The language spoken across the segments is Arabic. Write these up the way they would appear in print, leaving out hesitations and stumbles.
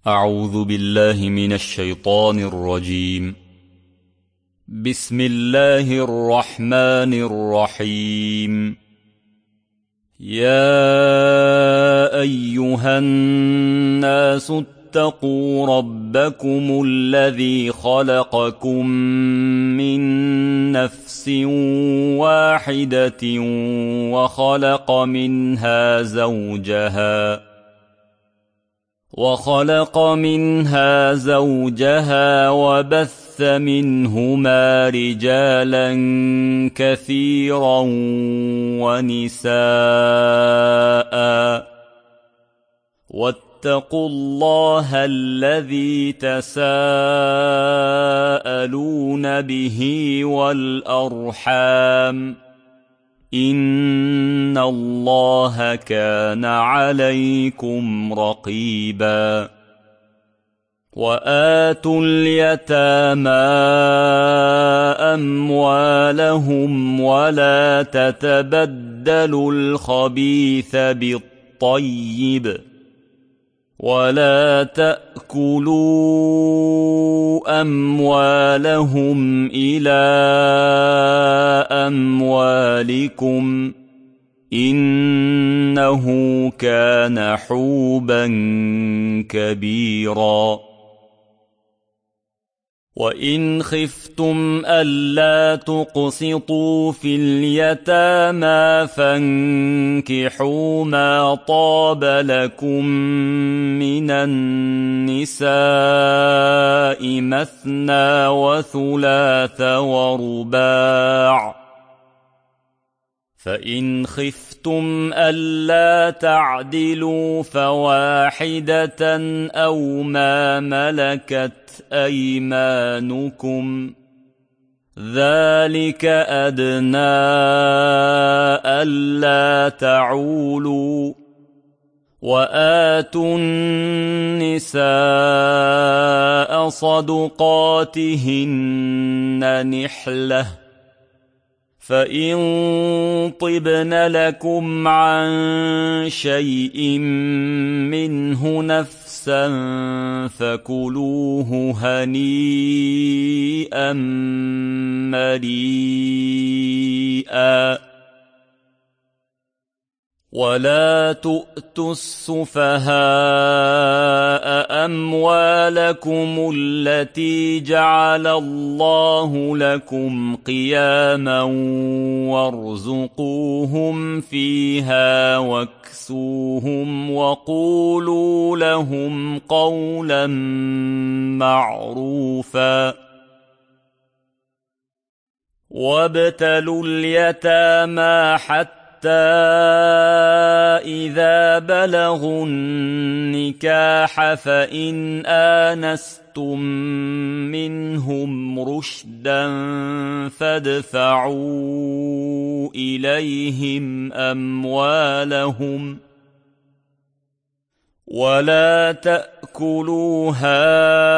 أعوذ بالله من الشيطان الرجيم. بسم الله الرحمن الرحيم. يا أيها الناس اتقوا ربكم الذي خلقكم من نفس واحدة وخلق منها زوجها وبث منهما رجالا كثيرا ونساء، واتقوا الله الذي تساءلون به والأرحام، إن الله كان عليكم رقيبا. وآتوا اليتامى أموالهم ولا تتبدلوا الخبيث بالطيب، ولا تأكلوا أموالهم إلى أموالكم، إنه كان حوبا كبيرا. وإن خفتم ألا تقسطوا في اليتامى فانكحوا ما طاب لكم من النساء مثنى وثلاث ورباع، فإن خفتم ألا تعدلوا فواحدة أو ما ملكت أيمانكم، ذلك أدنى ألا تعولوا. وآتوا النساء صدقاتهن نحلة، فإن طبن لكم عن شيء منه نفسا فكلوه هنيئا مريئا. ولا تؤتوا السفهاء أموالكم التي جعل الله لكم قياما وارزقوهم فيها واكسوهم وقولوا لهم قولا معروفا. وابتلوا اليتامى حتى إذا بلغوا النكاح فإن آنستم منهم رشدا فادفعوا إليهم أموالهم، ولا تأكلوها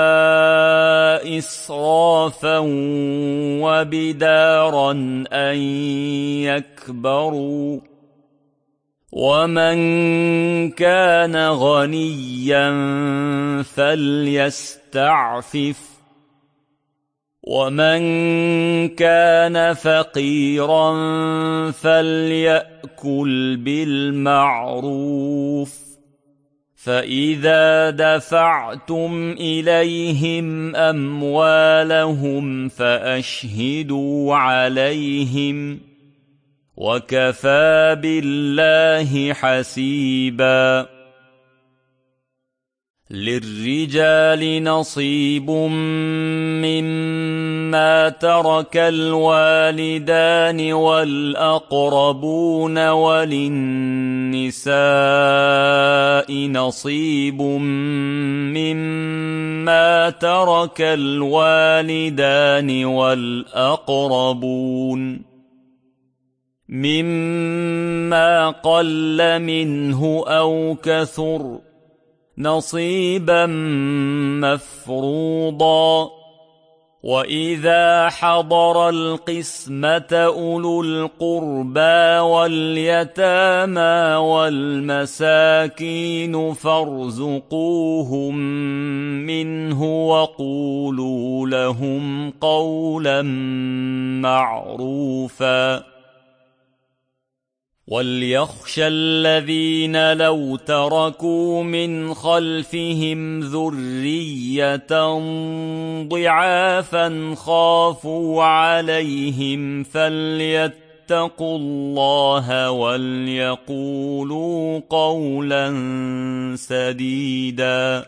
إسرافا وبدارا أن يكبروا، ومن كان غنيا فليستعفف، ومن كان فقيرا فليأكل بالمعروف. فإذا دفعتم إليهم أموالهم فأشهدوا عليهم، وكفى بالله حسيبا. للرجال نصيب مما ترك الوالدان والأقربون، وللنساء نصيب مما ترك الوالدان والأقربون، مما قل منه أو كثر، نصيبا مفروضا. وإذا حضر القسمة أولو القربى واليتامى والمساكين فارزقوهم منه وقولوا لهم قولا معروفا وليخشى الذين لو تركوا من خلفهم ذرية ضعافا خافوا عليهم فليتقوا الله وليقولوا قولا سديدا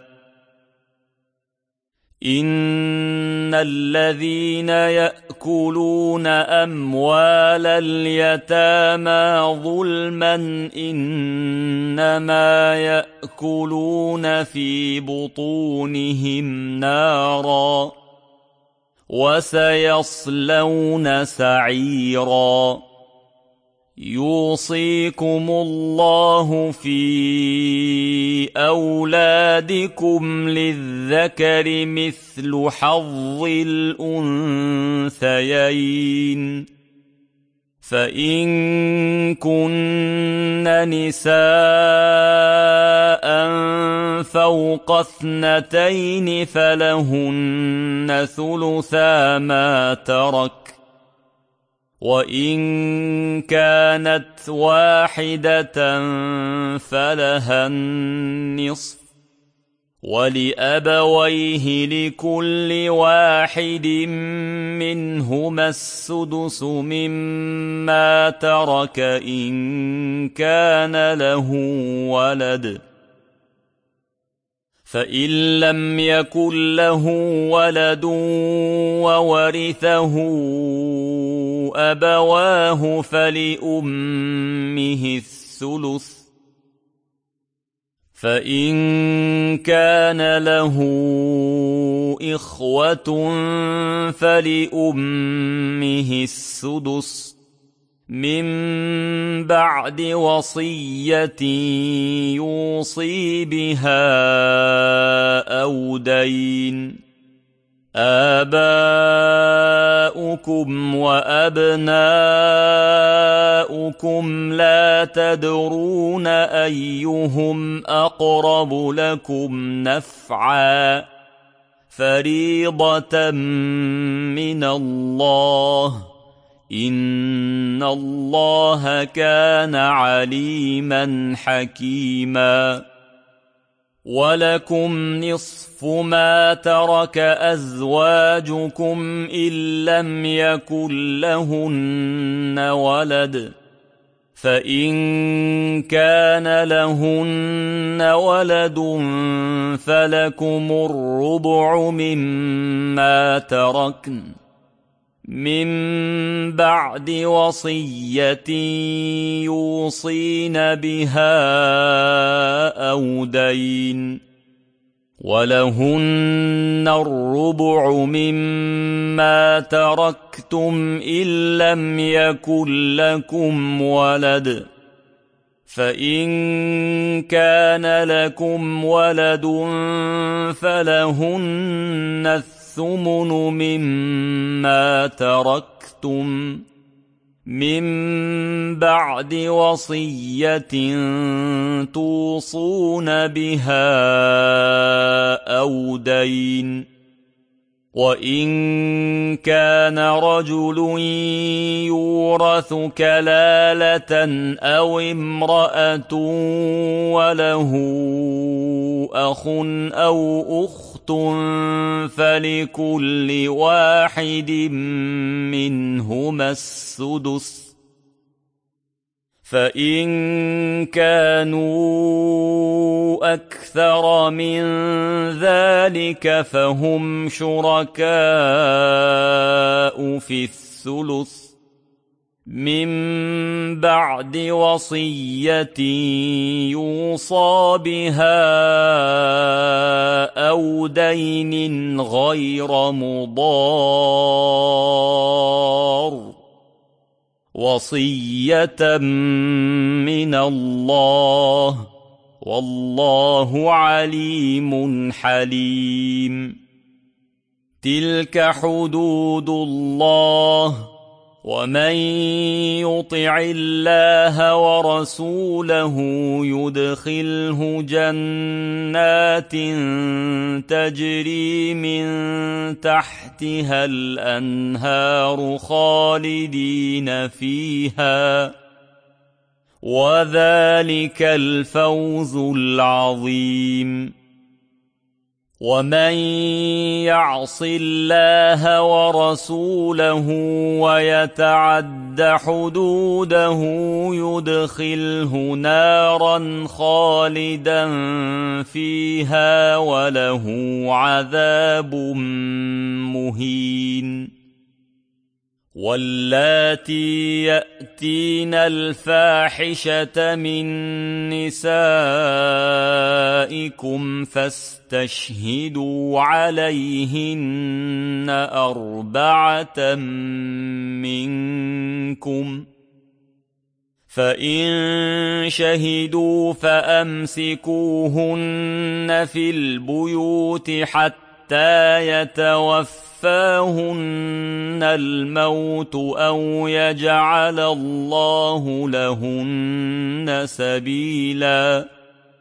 إن الذين يأكلون أموال اليتامى ظلما إنما يأكلون في بطونهم نارا وسيصلون سعيرا يوصيكم الله في أولادكم للذكر مثل حظ الأنثيين فإن كن نساء فوق 2 فلهن ثلثا ما ترك وإن كانت واحدة فلها النصف ولأبويه لكل واحد منهما السدس مما ترك إن كان له ولد فإن لم يكن له ولد وورثه أبواه فلأمه الثلث فإن كان له إخوة فلأمه السدس من بعد وصية يوصي بها أو دين آباؤكم وأبناؤكم لا تدرون أيهم أقرب لكم نفعا فريضة من الله إن الله كان عليما حكيما ولكم نصف ما ترك أزواجكم إن لم يكن لهن ولد فإن كان لهن ولد فلكم الربع مما تركن من بعد وصية يوصين بها أو دين ولهن الربع مما تركتم إن لم يكن لكم ولد فإن كان لكم ولد فلهن الثمن مما تركتم من بعد وصية توصون بها أو دين وإن كان رجل يورث كلالة أو امرأة وله أخ أو أخت فلكل واحد منهما السدس فإن كانوا أكثر من ذلك فهم شركاء في الثلث من بعد وصية يوصى بها أو دين غير مضار وصية من الله والله عليم حليم تلك حدود الله ومن يطع الله ورسوله يدخله جنات تجري من تحتها الأنهار خالدين فيها وذلك الفوز العظيم ومن يعص الله ورسوله ويتعد حدوده يدخله نارا خالدا فيها وله عذاب مهين واللاتي يأتين الفاحشة من نسائكم فاستشهدوا عليهن 4 منكم فإن شهدوا فأمسكوهن في البيوت حتى يتوفاهن الموت أو يجعل الله لهن سبيلا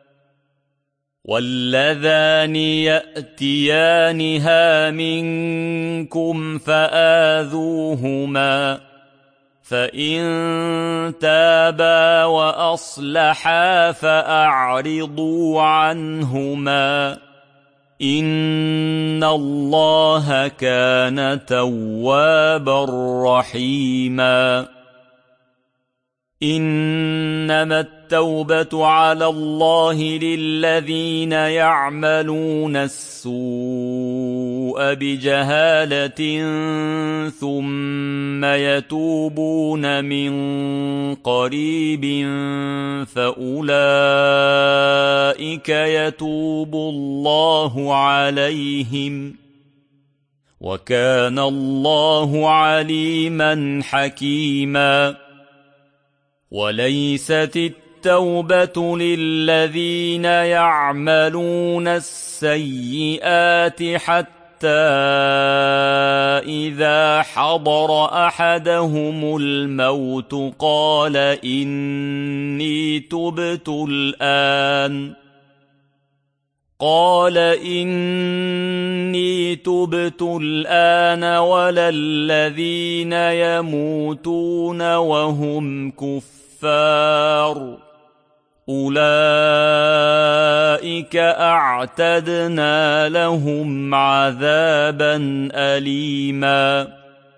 واللذان يأتيانها منكم فآذوهما فإن تابا وأصلحا فأعرضوا عنهما إن الله كان توابا رحيما إنما التوبة على الله للذين يعملون السوء بجهالة ثم يتوبون من قريب فأولئك يتوب الله عليهم وكان الله عليما حكيما وليست التوبة للذين يعملون السيئات حتى إذا حضر أحدهم الموت قال إني تبت الآن ولا الذين يموتون وهم كفار أولئك أعتدنا لهم عذابا أليما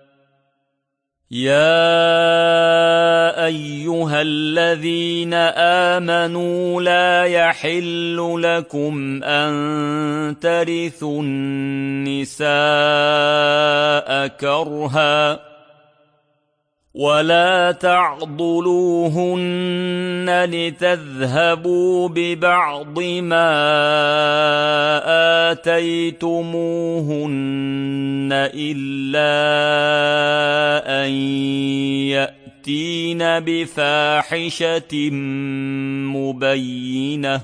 يا أيها الذين آمنوا لا يحل لكم أن ترثوا النساء كرها ولا تعضلوهن لتذهبوا ببعض ما آتيتموهن إلا أن يأتين بفاحشة مبينة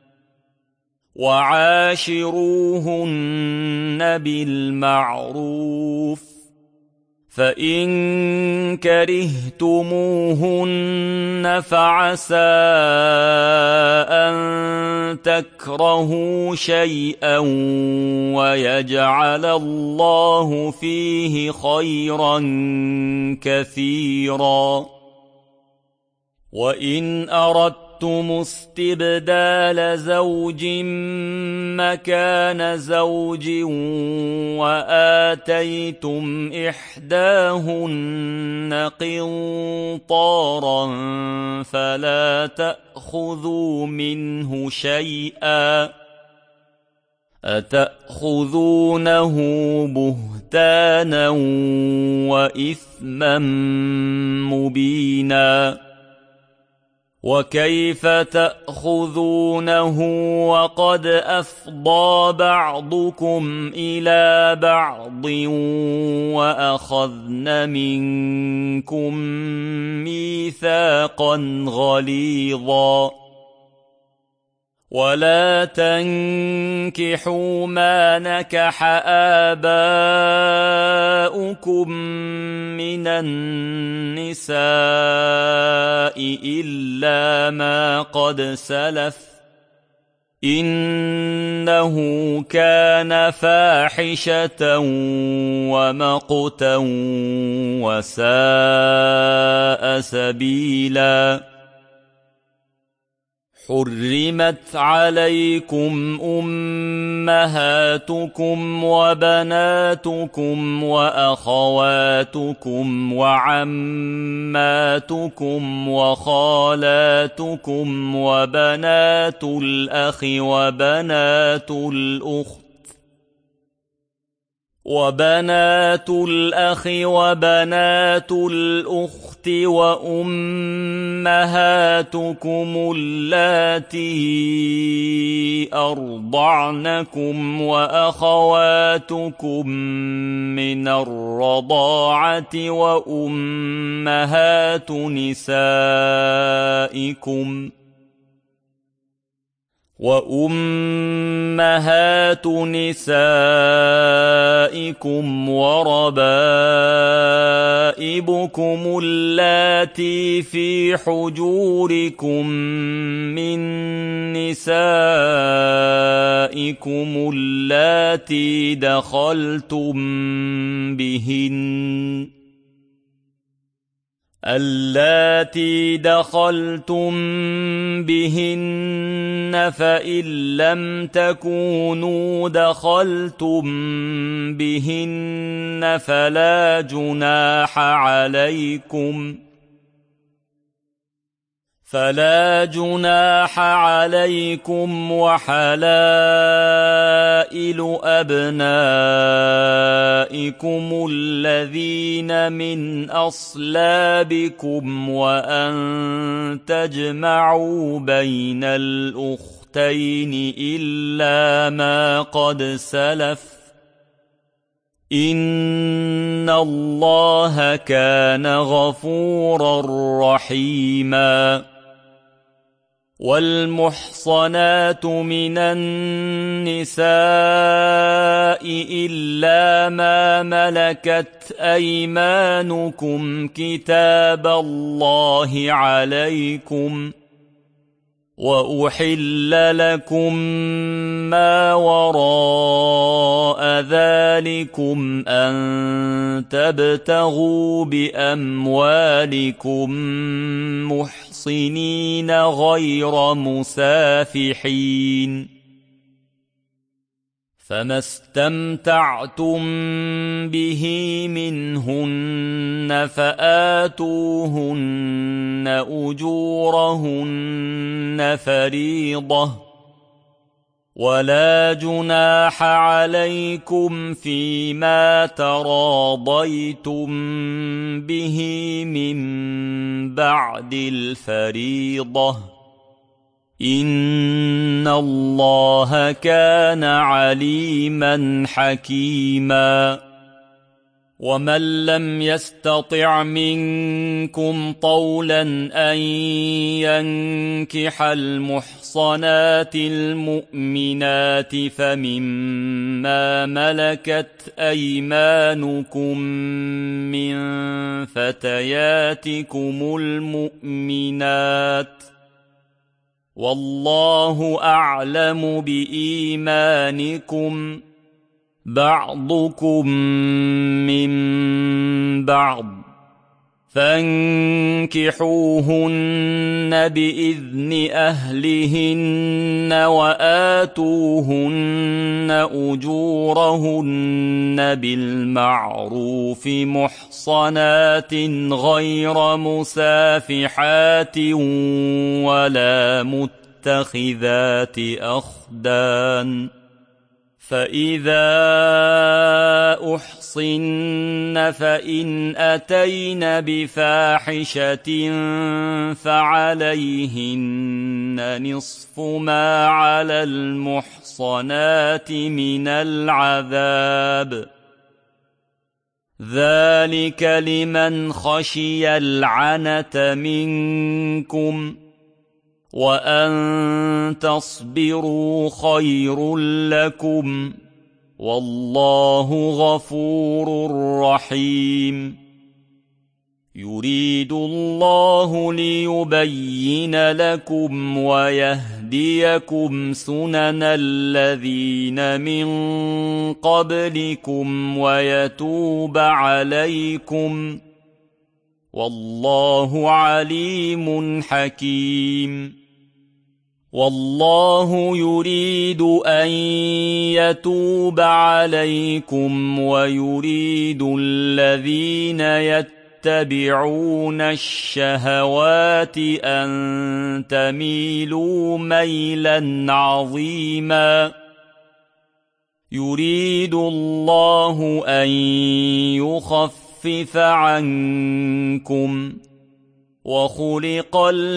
وعاشروهن بالمعروف فإن كرهتموهن فعسى أن تكرهوا شيئا ويجعل الله فيه خيرا كثيرا وإن أردتم استبدال زوج مكان زوج وآتيتم إحداهن قنطارا فلا تأخذوا منه شيئا أتأخذونه بهتانا وإثما مبينا وكيف تأخذونه وقد أفضى بعضكم إلى بعض وأخذن منكم ميثاقا غليظا ولا تنكحوا ما نكح آباؤكم من النساء إلا ما قد سلف إنه كان فاحشة ومقتا وساء سبيلا حرمت عليكم أمهاتكم وبناتكم وأخواتكم وعماتكم وخالاتكم وبنات الأخ وبنات الأخت وأمهاتكم اللاتي أرضعنكم وأخواتكم من الرضاعة وأمهات نسائكم وربائبكم اللاتي في حجوركم من نسائكم اللاتي دخلتم بهن فإن لم تكونوا دخلتم بهن فلا جناح عليكم وحلائل أبنائكم الذين من أصلابكم وأن تجمعوا بين الأختين إلا ما قد سلف إن الله كان غفورا رحيما والمحصنات من النساء إلا ما ملكت أيمانكم كتاب الله عليكم وأحل لكم ما وراء ذلكم أن تبتغوا بأموالكم محصنين غير مسافحين فما استمتعتم به منهن فآتوهن أجورهن فريضة ولا جناح عليكم فيما تراضيتم به من بعد الفريضة إن الله كان عليما حكيما ومن لم يستطع منكم طولا أن ينكح المحصنات المؤمنات فمما ملكت أيمانكم من فتياتكم المؤمنات والله أعلم بإيمانكم بعضكم من بعض فانكحوهن بإذن أهلهن وآتوهن أجورهن بالمعروف محصنات غير مسافحات ولا متخذات أخدان فإذا أحصن فإن أتين بفاحشة فعليهن نصف ما على المحصنات من العذاب ذلك لمن خشي العنة منكم وأن تصبروا خير لكم والله غفور رحيم يريد الله ليبين لكم ويهديكم سنن الذين من قبلكم ويتوب عليكم والله عليم حكيم والله يريد أن يتوب عليكم ويريد الذين يتبعون الشهوات أن تميلوا ميلا عظيما يريد الله أن يخفف عنكم وخلق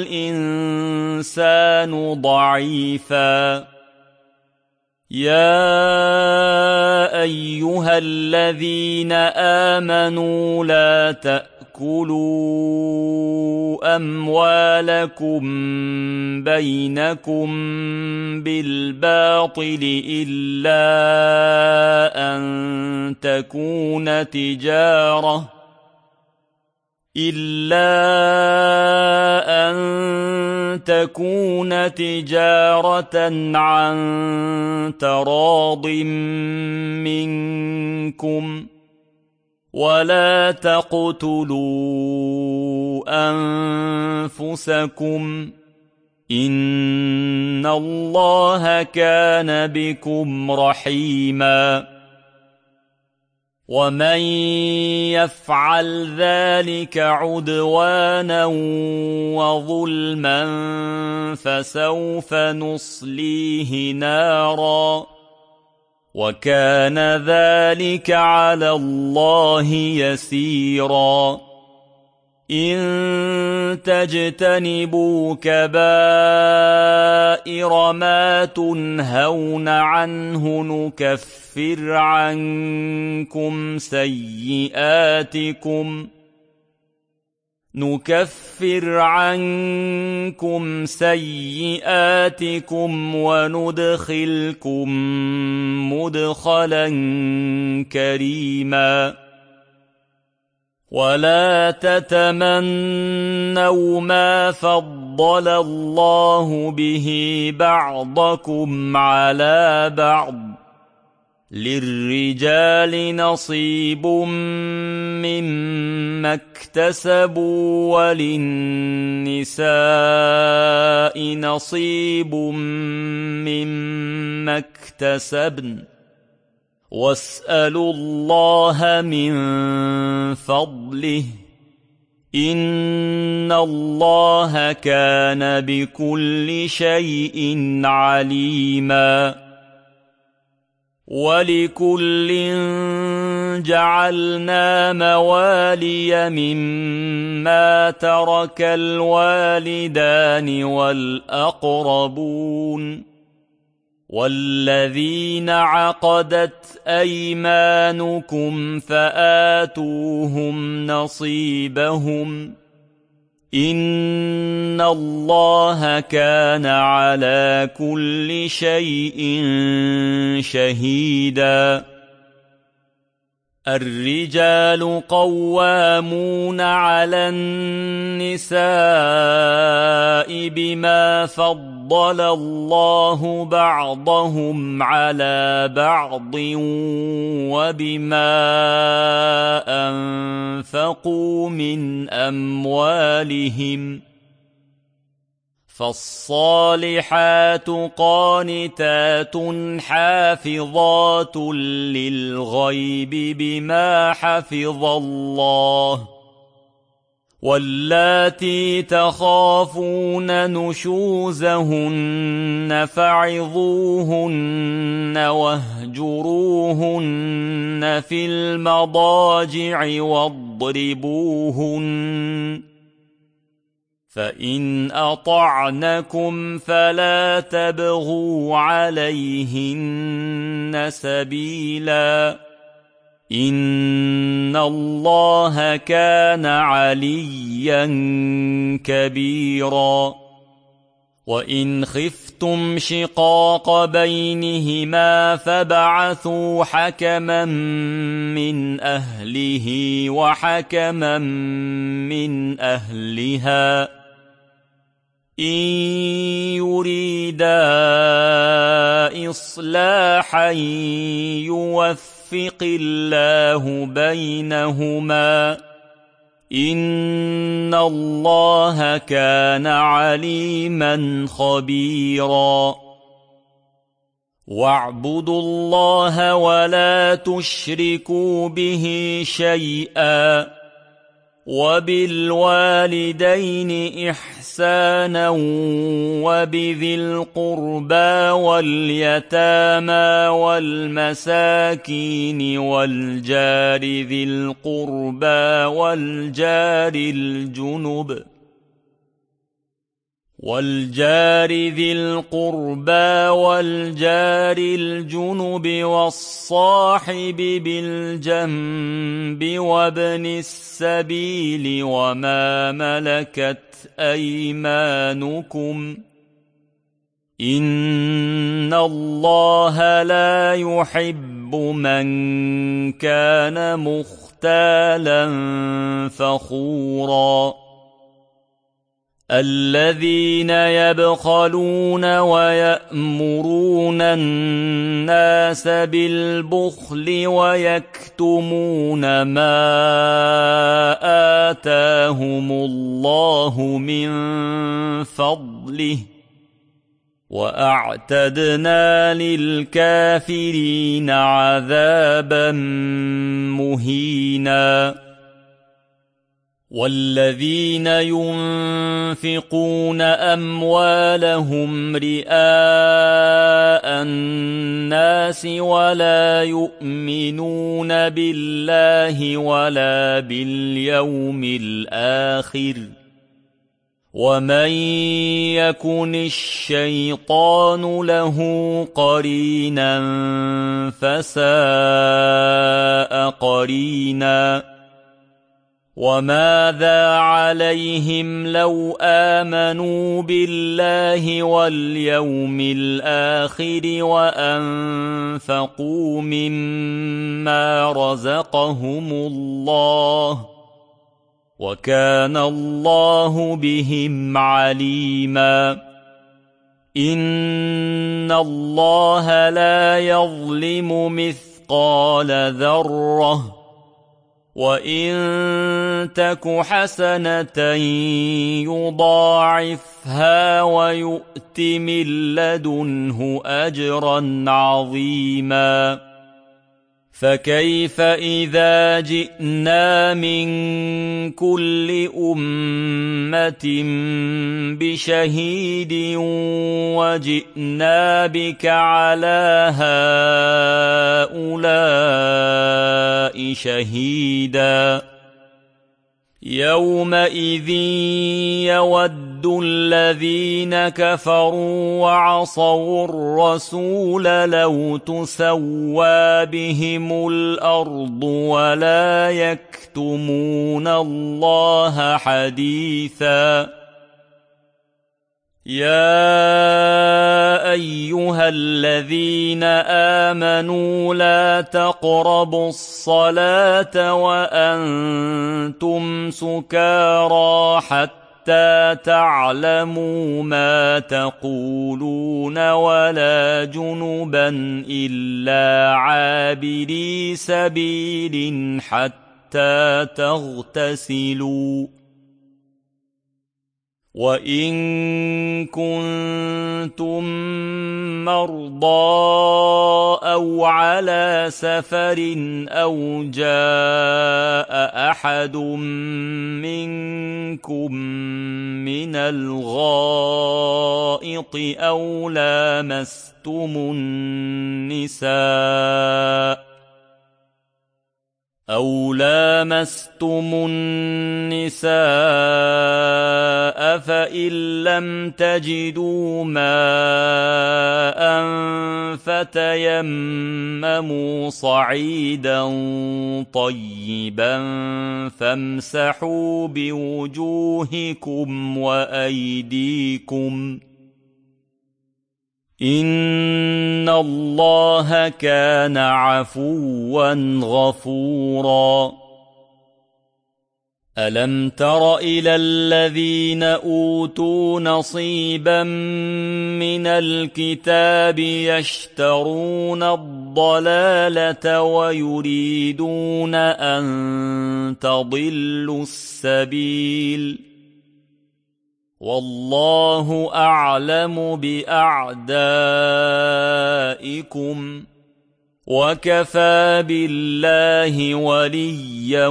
الإنسان ضعيفا يا أيها الذين آمنوا لا تأكلوا أموالكم بينكم بالباطل إلا أن تكون تجارة عن تراض منكم ولا تقتلوا أنفسكم إن الله كان بكم رحيما ومن يفعل ذلك عدوانا وظلما فسوف نصليه نارا وكان ذلك على الله يسيرا إن تجتنبوا كبائر ما تنهون عنه نكفر عنكم سيئاتكم وندخلكم مدخلا كريما ولا تتمنوا ما فضل الله به بعضكم على بعض للرجال نصيب مما اكتسبوا وللنساء نصيب مما اكتسبن واسألوا الله من فضله إن الله كان بكل شيء عليما ولكل جعلنا موالي مما ترك الوالدان والأقربون والذين عقدت أيمانكم فآتوهم نصيبهم إن الله كان على كل شيء شهيدا الرجال قوامون على النساء بما فضل الله بعضهم على بعض وبما أنفقوا من أموالهم فالصالحات قانتات حافظات للغيب بما حفظ الله واللاتي تخافون نشوزهن فعظوهن واهجروهن في المضاجع واضربوهن فإن أطعنكم فلا تبغوا عليهن سبيلا إن الله كان عليا كبيرا وإن خفتم شقاق بينهما فابعثوا حكما من أهله وحكما من أهلها إن يريدا إصلاحا يوفق الله بينهما إن الله كان عليما خبيرا واعبدوا الله ولا تشركوا به شيئا وبالوالدين إحسانا وبذي القربى واليتامى والمساكين والجار ذي القربى والجار الجنب والصاحب بالجنب وابن السبيل وما ملكت أيمانكم إن الله لا يحب من كان مختالا فخورا الذين يبخلون ويأمرون الناس بالبخل ويكتمون ما آتاهم الله من فضله وأعتدنا للكافرين عذابا مهينا والذين ينفقون أموالهم رئاء الناس ولا يؤمنون بالله ولا باليوم الآخر ومن يكن الشيطان له قرينا فساء قرينا وماذا عليهم لو آمنوا بالله واليوم الآخر وأنفقوا مما رزقهم الله وكان الله بهم عليما إن الله لا يظلم مثقال ذرة وإن تك حسنة يضاعفها ويؤت من لدنه أجرا عظيما فكيف إذا جئنا من كل أمة بشهيد وجئنا بك على هؤلاء شهيدا يومئذ يود الذين كفروا وعصوا الرسول لو تسوى بهم الأرض ولا يكتمون الله حديثا يا أيها الذين آمنوا لا تقربوا الصلاة وأنتم سكارى حتى تعلموا ما تقولون ولا جنبا إلا عابري سبيل حتى تغتسلوا وإن كنتم مرضى أو على سفر أو جاء أحد منكم من الغائط أو لامستم النساء فإن لم تجدوا ماء فتيمموا صعيدا طيبا فامسحوا بوجوهكم وأيديكم إن الله كان عفوا غفورا ألم تر إلى الذين أوتوا نصيبا من الكتاب يشترون الضلالة ويريدون أن تضلوا السبيل والله أعلم بأعدائكم وكفى بالله وليا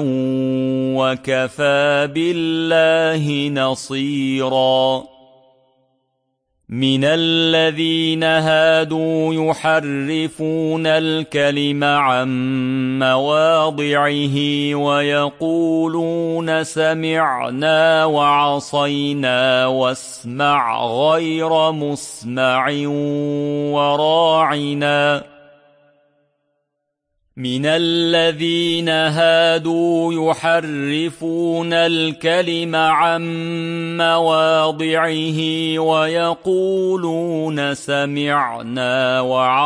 وكفى بالله نصيرا من الذين هادوا يحرفون الكلم عن مواضعه ويقولون سمعنا وعصينا واسمع غير مسمع وراعنا من الذين هادوا يحرفون الكلم عن مواضعه ويقولون سمعنا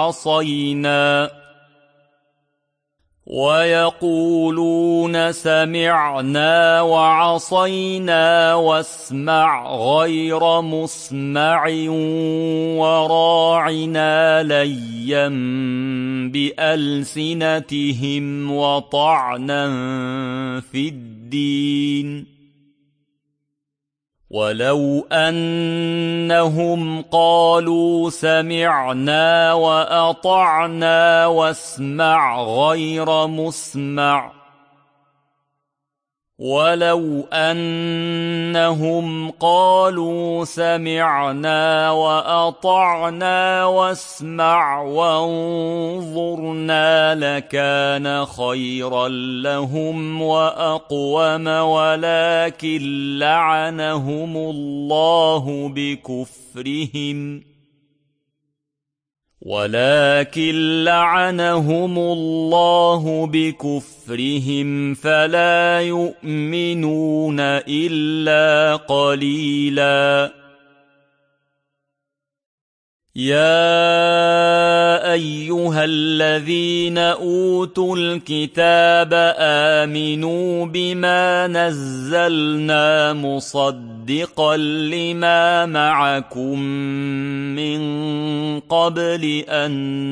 وعصينا واسمع غير مسمع وراعنا ليا بألسنتهم وطعنا في الدين ولو أنهم قالوا سمعنا وأطعنا واسمع غير مسمع وانظرنا لكان خيرا لهم وأقوم ولكن لعنهم الله بكفرهم فلا يؤمنون إلا قليلا يا أيها الذين أوتوا الكتاب آمنوا بما نزلنا مصدقا لما معكم من قبل أن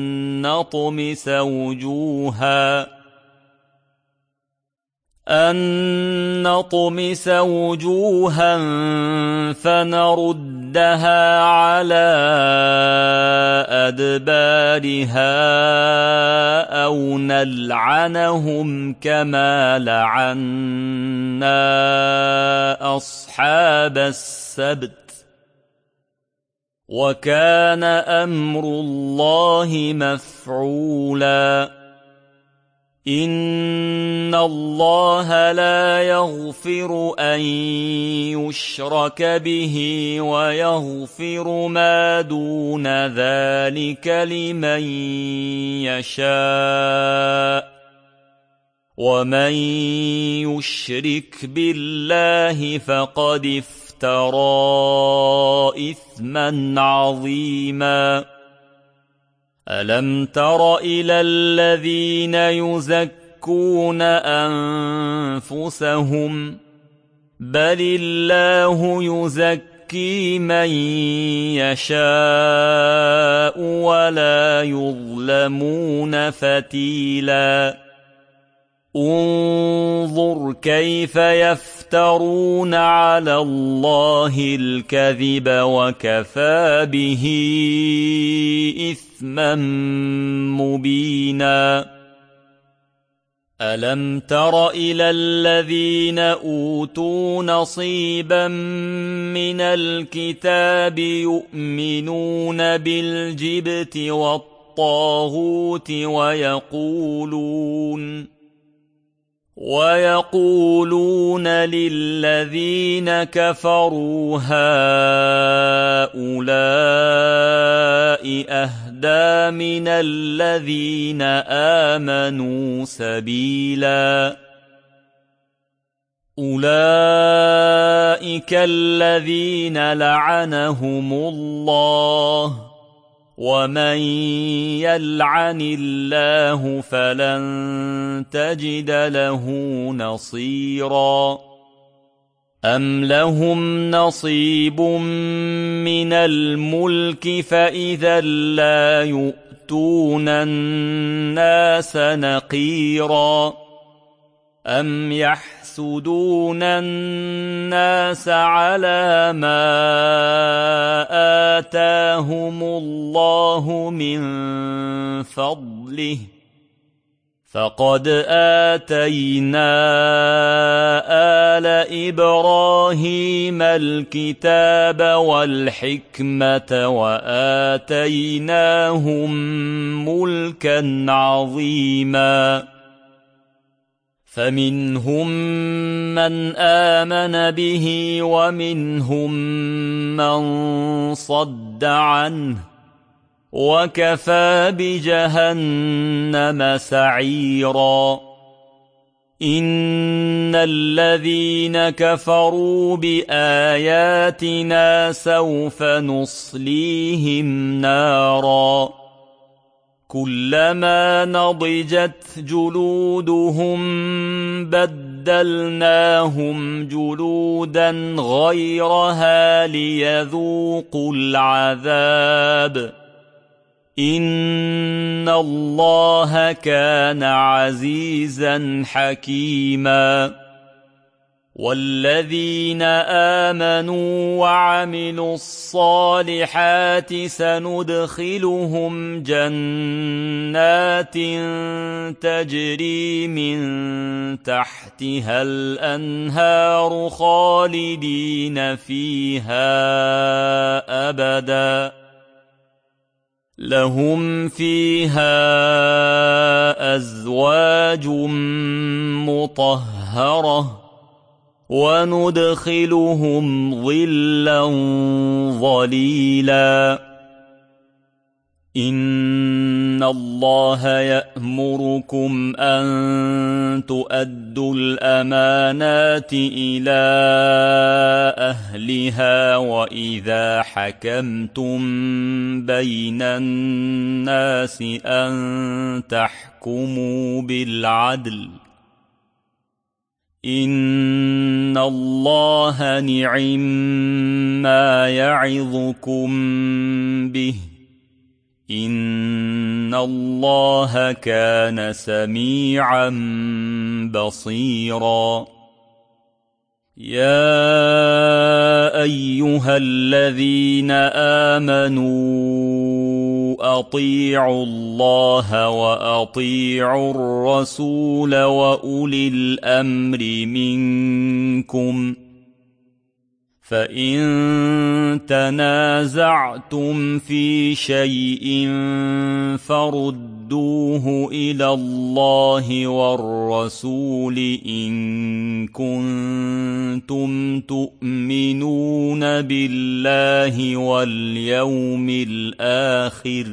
نطمس وجوها فنردها على أدبارها أو نلعنهم كما لعنا أصحاب السبت وكان أمر الله مفعولا إن الله لا يغفر أن يشرك به ويغفر ما دون ذلك لمن يشاء ومن يشرك بالله فقد افترى إثما عظيما ألم تر إلى الذين يزكون أنفسهم بل الله يزكي من يشاء ولا يظلمون فتيلا انظر كيف يفترون على الله الكذب وكفى به إثما مبينا ألم تر إلى الذين أوتوا نصيبا من الكتاب يؤمنون بالجبت والطاغوت ويقولون للذين كفروا هؤلاء أهدى من الذين آمنوا سبيلا أولئك الذين لعنهم الله ومن يلعن الله فلن تجد له نصيرا أم لهم نصيب من الملك فإذا لا يؤتون الناس نقيرا أم يحسدون الناس على ما آتاهم الله من فضله فقد آتينا آل إبراهيم الكتاب والحكمة وآتيناهم ملكا عظيما فمنهم من آمن به ومنهم من صد عنه وكفى بجهنم سعيرا إن الذين كفروا بآياتنا سوف نصليهم نارا كلما نضجت جلودهم بدلناهم جلودا غيرها ليذوقوا العذاب إن الله كان عزيزا حكيما والذين آمنوا وعملوا الصالحات سندخلهم جنات تجري من تحتها الأنهار خالدين فيها أبدا لهم فيها أزواج مطهرة وندخلهم ظلا ظليلا إن الله يأمركم أن تؤدوا الأمانات إلى أهلها وإذا حكمتم بين الناس أن تحكموا بالعدل إن الله نعم يعظكم به إن الله كان سميعا بصيرا يا أيها الذين آمنوا أطيعوا الله وأطيعوا الرسول وأولي الأمر منكم فإن تنازعتم في شيء فردوه إلى الله والرسول إن كنتم تؤمنون بالله واليوم الآخر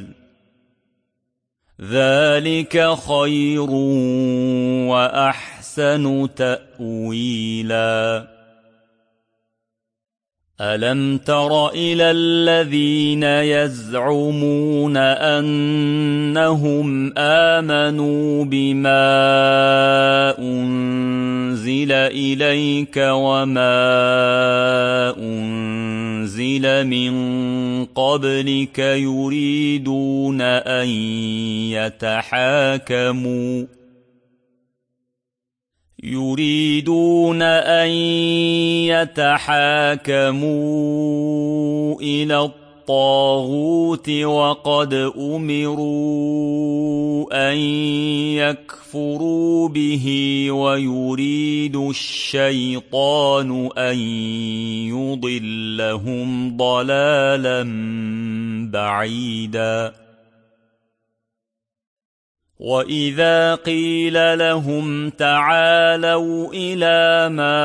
ذلك خير وأحسن تأويلا ألم تر إلى الذين يزعمون أنهم آمنوا بما أنزل إليك وما أنزل من قبلك يريدون أن يتحاكموا إلى الطاغوت وقد أمروا أن يكفروا به ويريد الشيطان أن يضلهم ضلالا بعيدا وإذا قيل لهم تعالوا إلى ما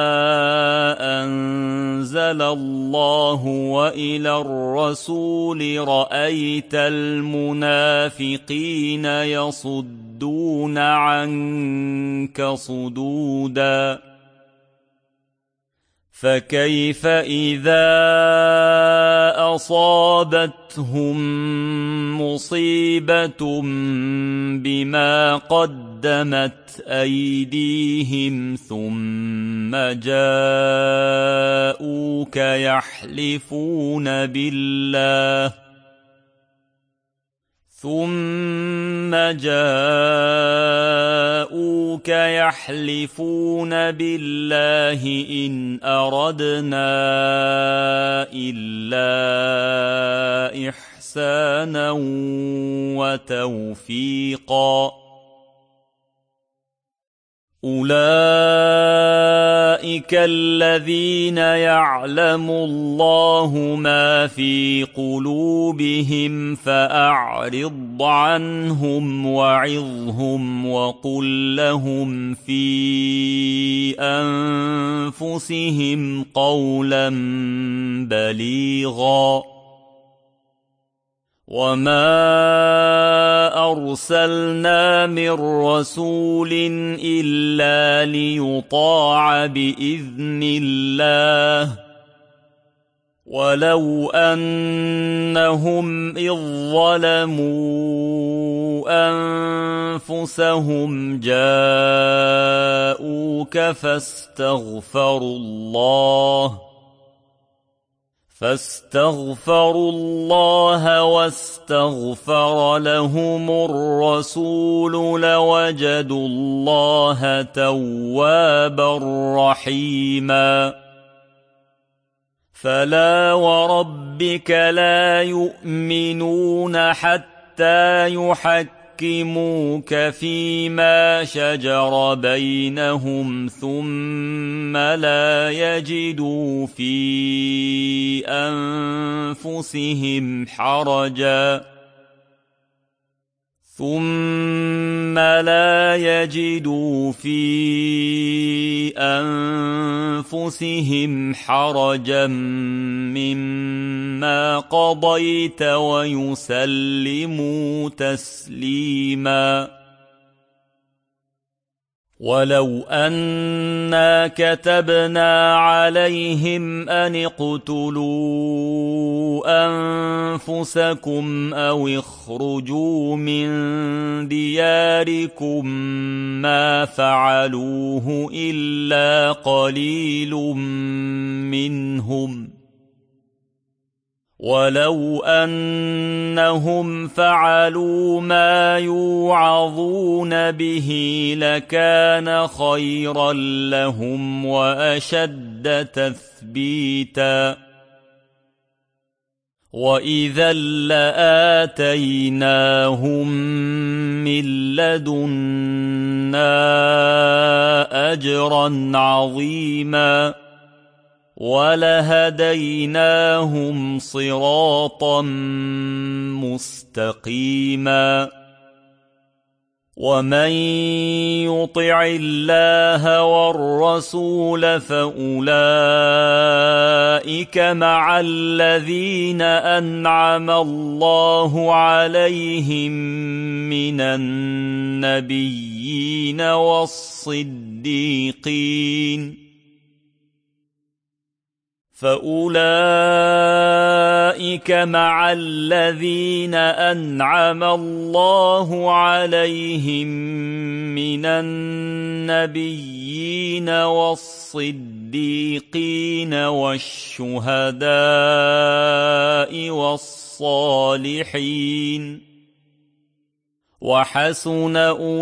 أنزل الله وإلى الرسول رأيت المنافقين يصدون عنك صدودا فكيف إذا أصابتهم مصيبة بما قدمت أيديهم ثم جاءوك يحلفون بالله إن أردنا إلا إحسانا وتوفيقا أولئك الذين يعلم الله ما في قلوبهم فأعرض عنهم وعظهم وقل لهم في أنفسهم قولا بليغا وما أرسلنا من رسول إلا ليطاع بإذن الله ولو أنهم إذ ظلموا أنفسهم جاءوك فاستغفروا الله واستغفر لهم الرسول لوجدوا الله توابا رحيما فلا وربك لا يؤمنون حتى يحكموك فيما شجر بينهم ثم لا يجدوا في أنفسهم حرجا مما قضيت ويسلموا تسليما ولو أنا كتبنا عليهم أن اقتلوا أنفسكم أو اخرجوا من دياركم ما فعلوه إلا قليل منهم ولو أنهم فعلوا ما يوعظون به لكان خيرا لهم وأشد تثبيتا وإذا لآتيناهم من لدنا أجرا عظيما ولهديناهم صراطا مستقيما ومن يطع الله والرسول فأولئك مع الذين أنعم الله عليهم من النبيين والصديقين فأولئك مع الذين أنعم الله عليهم من النبيين والصديقين والشهداء والصالحين وحسن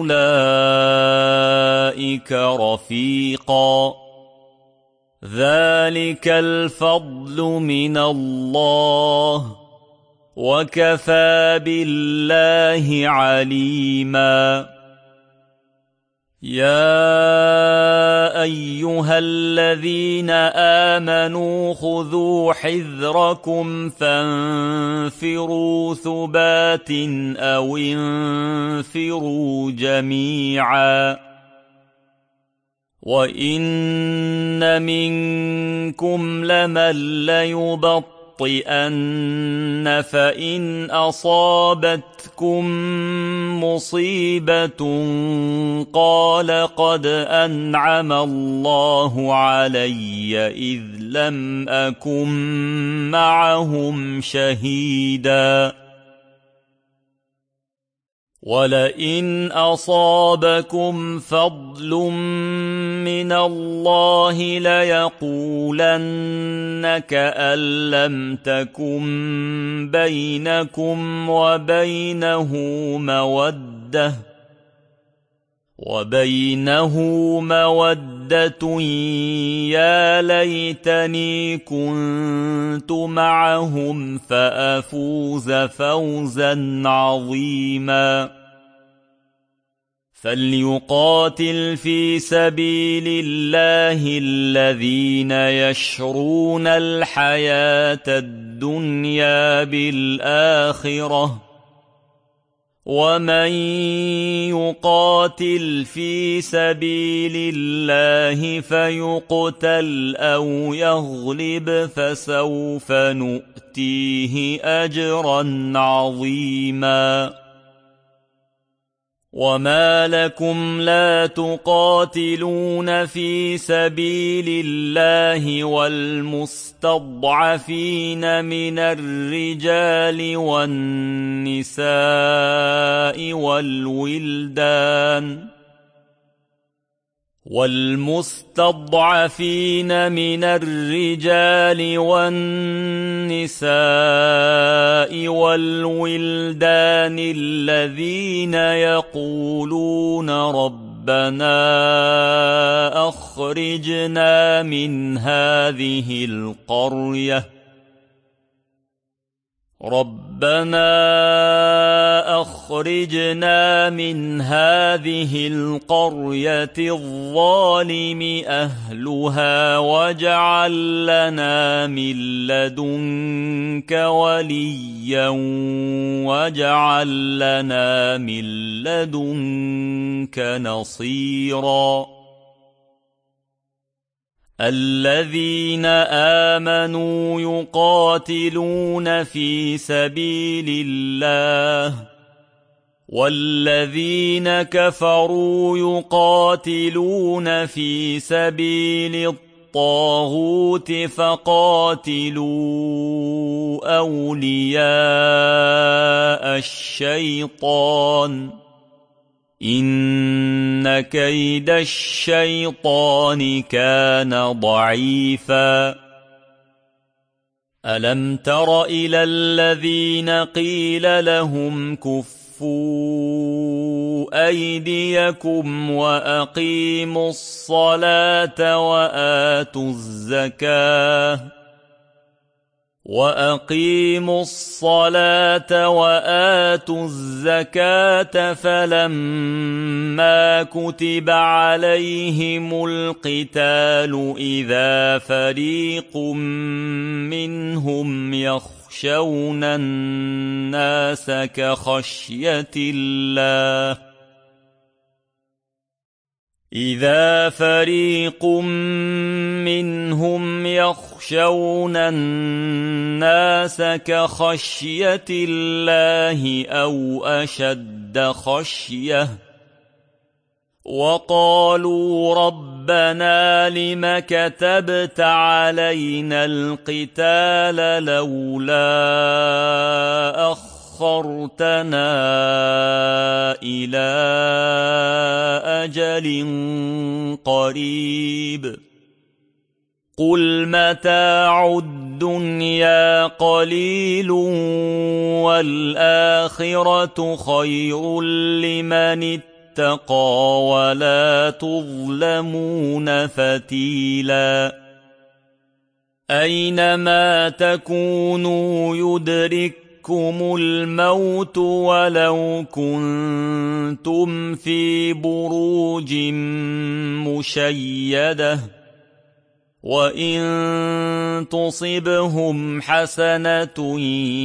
أولئك رفيقا ذلك الفضل من الله وكفى بالله عليما يا أيها الذين آمنوا خذوا حذركم فانفروا ثبات أو انفروا جميعا وإن منكم لمن ليبطئن فإن أصابتكم مصيبة قال قد أنعم الله علي إذ لم أكن معهم شهيدا ولئن أصابكم فضل من الله ليقولن كأن لم تكن بينكم وبينه مودة يا ليتني كنت معهم فأفوز فوزا عظيما فليقاتل في سبيل الله الذين يشرون الحياة الدنيا بالآخرة ومن يقاتل في سبيل الله فيقتل أو يغلب فسوف نؤتيه أجرا عظيما وما لكم لا تقاتلون في سبيل الله والمستضعفين من الرجال والنساء والولدان الذين يقولون ربنا أخرجنا من هذه القرية الظالم أهلها واجعل لنا من لدنك وليا واجعل لنا من لدنك نصيرا الذين آمنوا يقاتلون في سبيل الله والذين كفروا يقاتلون في سبيل الطاغوت فقاتلوا أولياء الشيطان إن كيد الشيطان كان ضعيفا ألم تر إلى الذين قيل لهم كفوا أيديكم وأقيموا الصلاة وآتوا الزكاة فلما كتب عليهم القتال إذا فريق منهم يخشون الناس كخشية الله أو أشد خشية وقالوا ربنا لم كتبت علينا القتال لولا أخرتنا إلى أجل قريب قل متاع الدنيا قليل والآخرة خير لمن اتقى ولا تظلمون فتيلا أينما تكونوا يدرككم الموت ولو كنتم في بروج مشيدة وإن تصبهم حسنة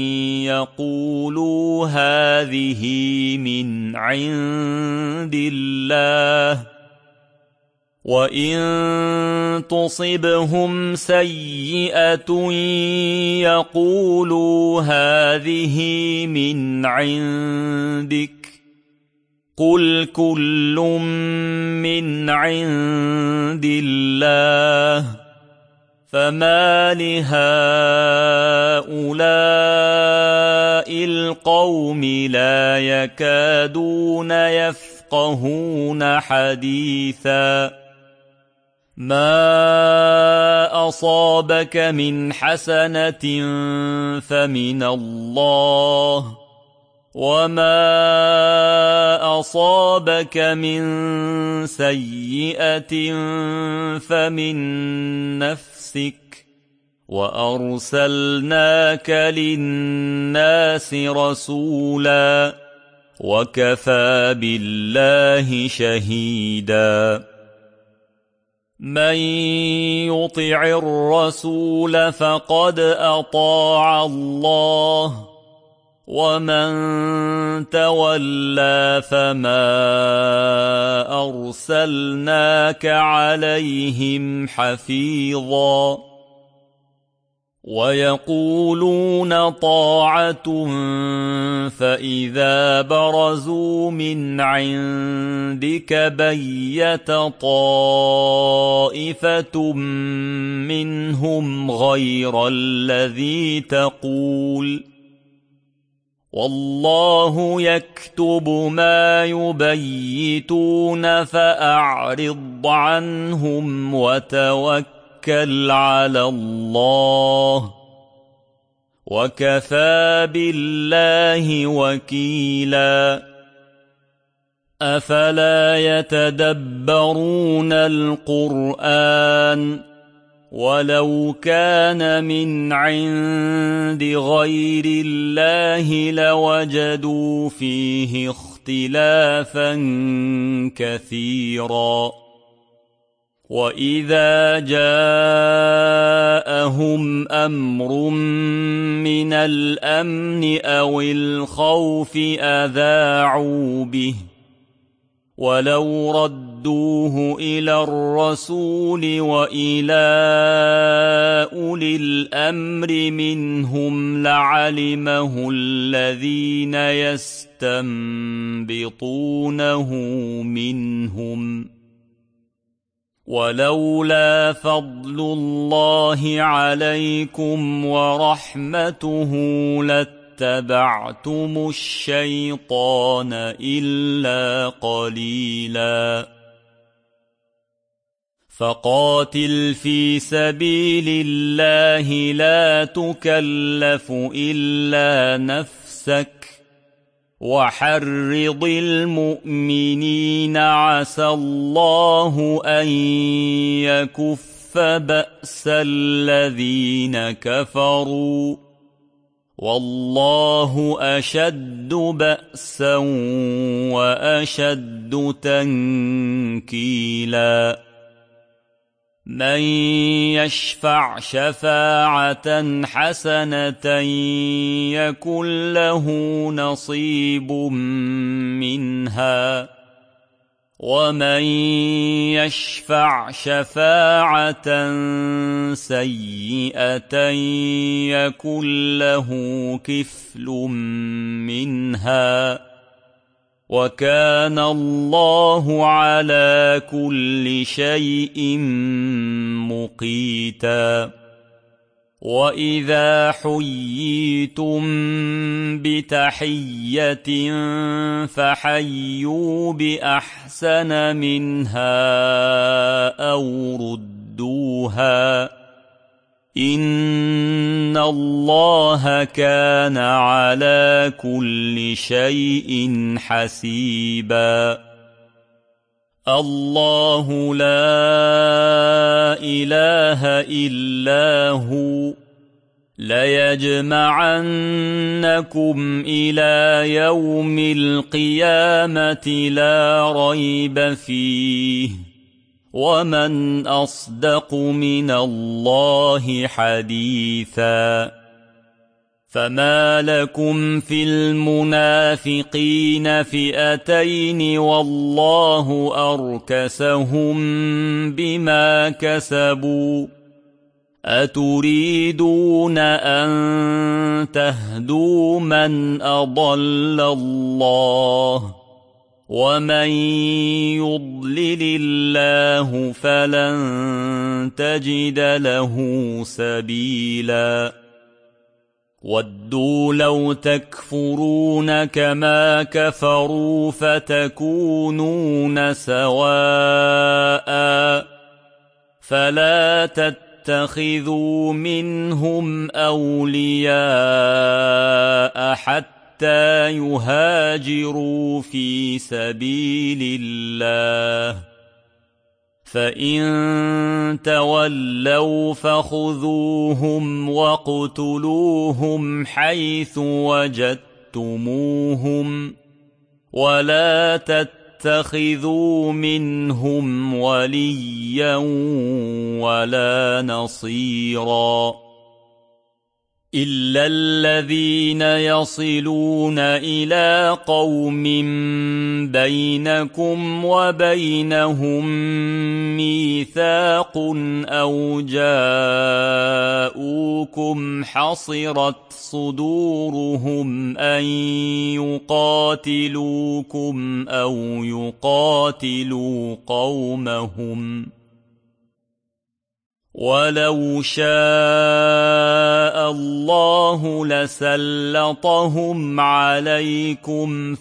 يقولوا هذه من عند الله وإن تصبهم سيئة يقولوا هذه من عندك قل كل من عند الله فما لهؤلاء القوم لا يكادون يفقهون حديثا ما أصابك من حسنة فمن الله وما أصابك من سيئة فمن نفسك وأرسلناك للناس رسولا وكفى بالله شهيدا من يطع الرسول فقد أطاع الله ومن تولى فما أرسلناك عليهم حفيظا ويقولون طاعة فإذا برزوا من عندك بيت طائفة منهم غير الذي تقول والله يكتب ما يبيتون فأعرض عنهم وتوكل على الله وكفى بالله وكيلا أفلا يتدبرون القرآن ولو كان من عند غير الله لوجدوا فيه اختلافا كثيرا وإذا جاءهم أمر من الأمن أو الخوف أذاعوا به ولو ردوه إلى الرسول وإلى أولي الأمر منهم لعلمه الذين يستنبطونه منهم ولولا فضل الله عليكم ورحمته لاتبعتم الشيطان إلا قليلا فقاتل في سبيل الله لا تكلف إلا نفسك وحرض المؤمنين عسى الله أن يكف بأس الذين كفروا والله أشد بأسا وأشد تنكيلا من يشفع شفاعة حسنة يكن له نصيب منها ومن يشفع شفاعة سيئة يكن له كفل منها وكان الله على كل شيء مقيتا وإذا حييتم بتحية فحيوا بأحسن منها أو ردوها إن الله كان على كل شيء حسيبا الله لا إله إلا هو ليجمعنكم إلى يوم القيامة لا ريب فيه ومن أصدق من الله حديثا فما لكم في المنافقين فئتين والله أركسهم بما كسبوا أتريدون أن تهدوا من أضل الله ومن يضلل الله فلن تجد له سبيلا ودوا لو تكفرون كما كفروا فتكونون سواء فلا تتخذوا منهم أولياء حتى يهاجروا في سبيل الله فإن تولوا فخذوهم واقتلوهم حيث وجدتموهم ولا تتخذوا منهم وليا ولا نصيرا إلا الذين يصلون إلى قوم بينكم وبينهم ميثاق أو جاءوكم حصرت صدورهم أن يقاتلوكم أو يقاتلوا قومهم ولو شاء الله لسلطهم عليكم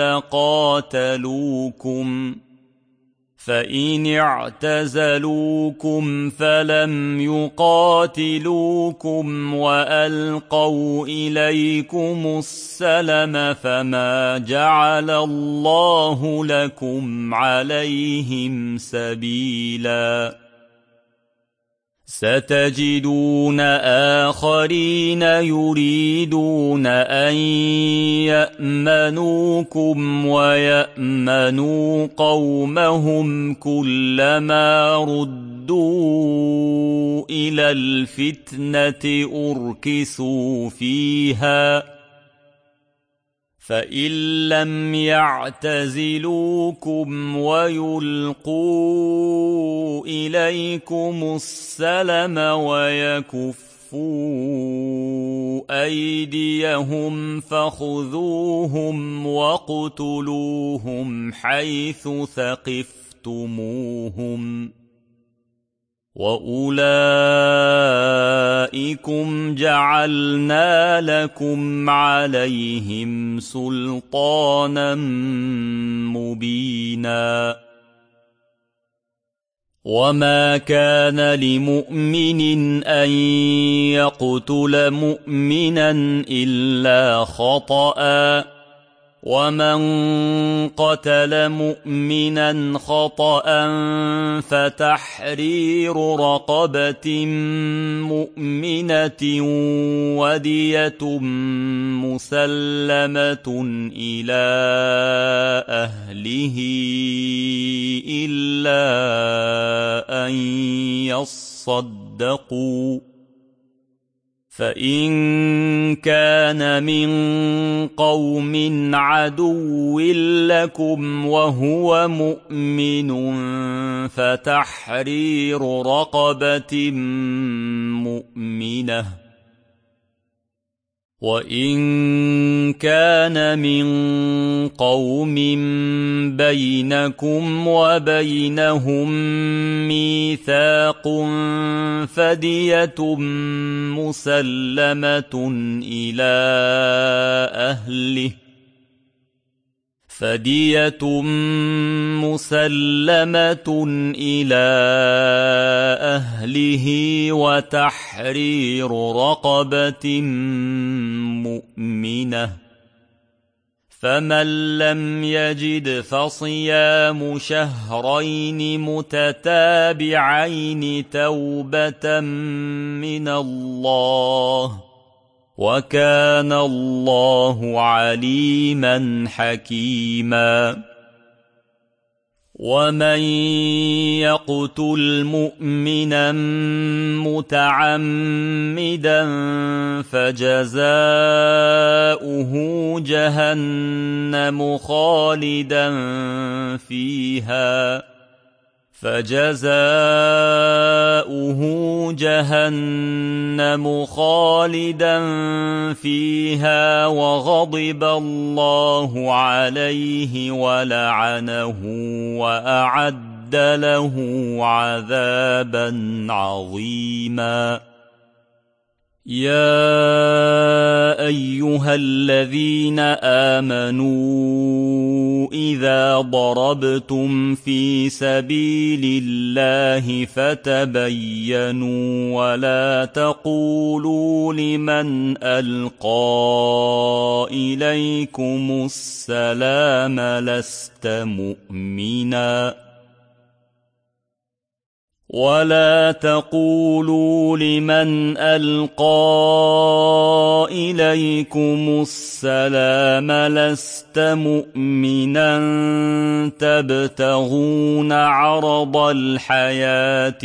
فلقاتلوكم فإن اعتزلوكم فلم يقاتلوكم وألقوا إليكم السلم فما جعل الله لكم عليهم سبيلا ستجدون آخرين يريدون أن يأمنوكم ويأمنوا قومهم كلما ردوا إلى الفتنة أركسوا فيها فإن لم يعتزلوكم ويلقوا إليكم السلم ويكفوا أيديهم فخذوهم واقتلوهم حيث ثقفتموهم وأولئكم جعلنا لكم عليهم سلطانا مبينا وما كان لمؤمن أن يقتل مؤمنا إلا خطأ ومن قتل مؤمنا خطأ فتحرير رقبة مؤمنة ودية مسلمة إلى أهله إلا أن يصدقوا فإن كان من قوم عدو لكم وهو مؤمن فتحرير رقبة مؤمنة وإن كان من قوم بينكم وبينهم ميثاق فدية مسلمة إلى أهله وتحرير رقبة مؤمنة فمن لم يجد فصيام شهرين متتابعين توبة من الله وكان الله عليما حكيما ومن يقتل مؤمنا متعمدا فجزاؤه جهنم خالدا فجزاؤه جهنم خالدا فيها وغضب الله عليه ولعنه وأعد له عذابا عظيما. يا أيها الذين آمنوا إذا ضربتم في سبيل الله فتبينوا ولا تقولوا لمن ألقى إليكم السلام لست مؤمنا ولا تقولوا لمن ألقى إليكم السلام لست مؤمنا تبتغون عرض الحياة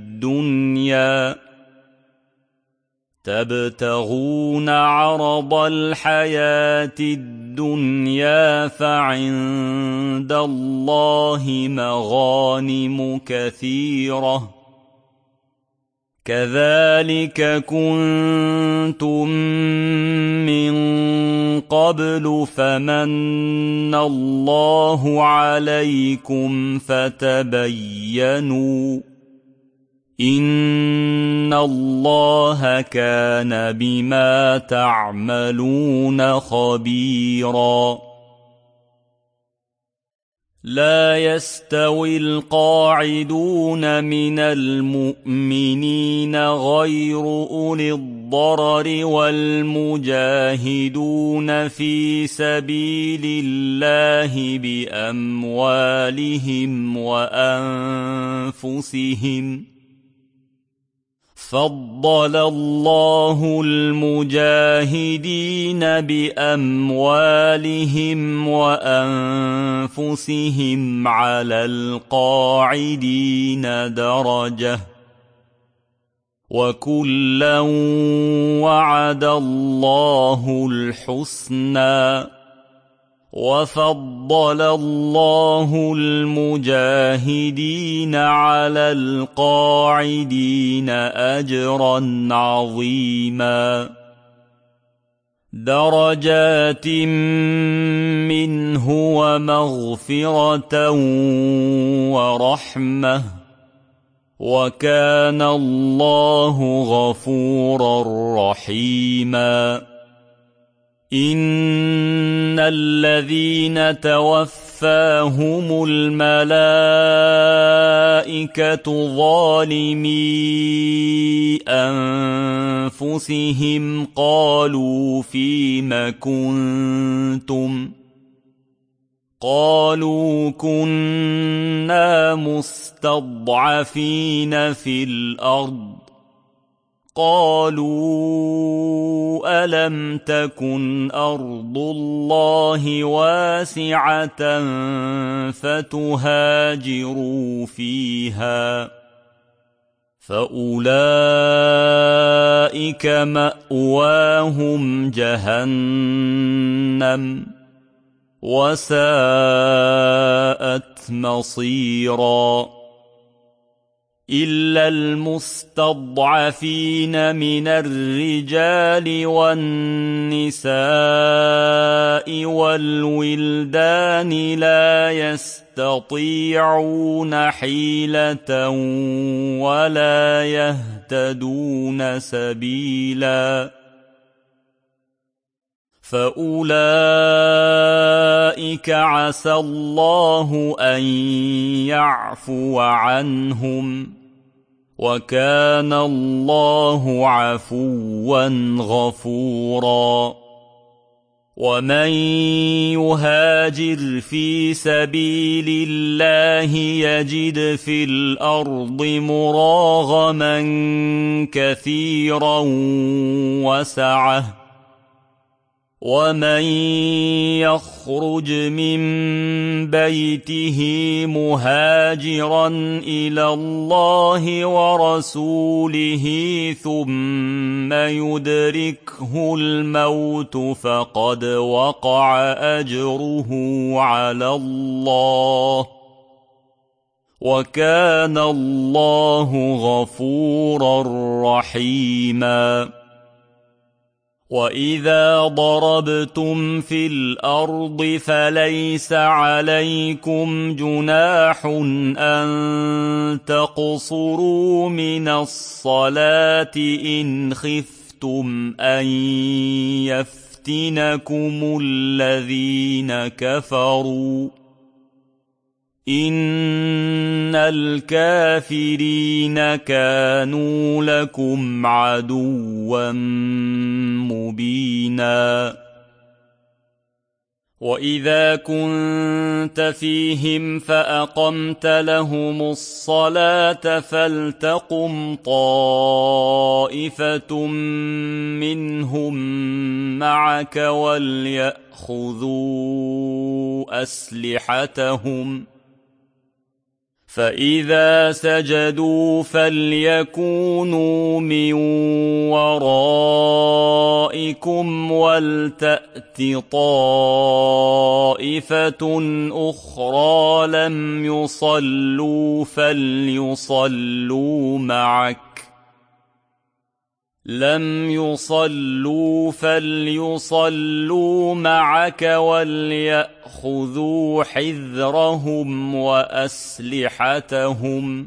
الدنيا فعند الله مغانم كثيرة كذلك كنتم من قبل فمن الله عليكم فتبينوا إن الله كان بما تعملون خبيرا. لا يستوي القاعدون من المؤمنين غير أولي الضرر والمجاهدون في سبيل الله بأموالهم وأنفسهم. فضل الله المجاهدين بأموالهم وأنفسهم على القاعدين درجة وكلا وعد الله الحسنى وفضل الله المجاهدين على القاعدين أجرا عظيما. درجات منه ومغفرة ورحمة وكان الله غفورا رحيما. إن الذين توفاهم الملائكة ظالمي أنفسهم قالوا فيم كنتم قالوا كنا مستضعفين في الأرض قالوا ألم تكن أرض الله واسعة فتهاجروا فيها فأولئك مأواهم جهنم وساءت مصيرا. إلا المستضعفين من الرجال والنساء والولدان لا يستطيعون حيلة ولا يهتدون سبيلا فأولئك عسى الله أن يعفو عنهم وكان الله عفوا غفورا. ومن يهاجر في سبيل الله يجد في الأرض مراغما كثيرا وسعة ومن يخرج من بيته مهاجرا إلى الله ورسوله ثم يدركه الموت فقد وقع أجره على الله وكان الله غفورا رحيما وإذا ضربتم في الأرض فليس عليكم جناح أن تقصروا من الصلاة إن خفتم أن يفتنكم الذين كفروا إن الكافرين كانوا لكم عدوا مبينا وإذا كنت فيهم فأقمت لهم الصلاة فلتقم طائفة منهم معك وليأخذوا أسلحتهم فإذا سجدوا فليكونوا من ورائكم ولتأت طائفة أخرى لم يصلوا فليصلوا معك وليأخذوا حذرهم وأسلحتهم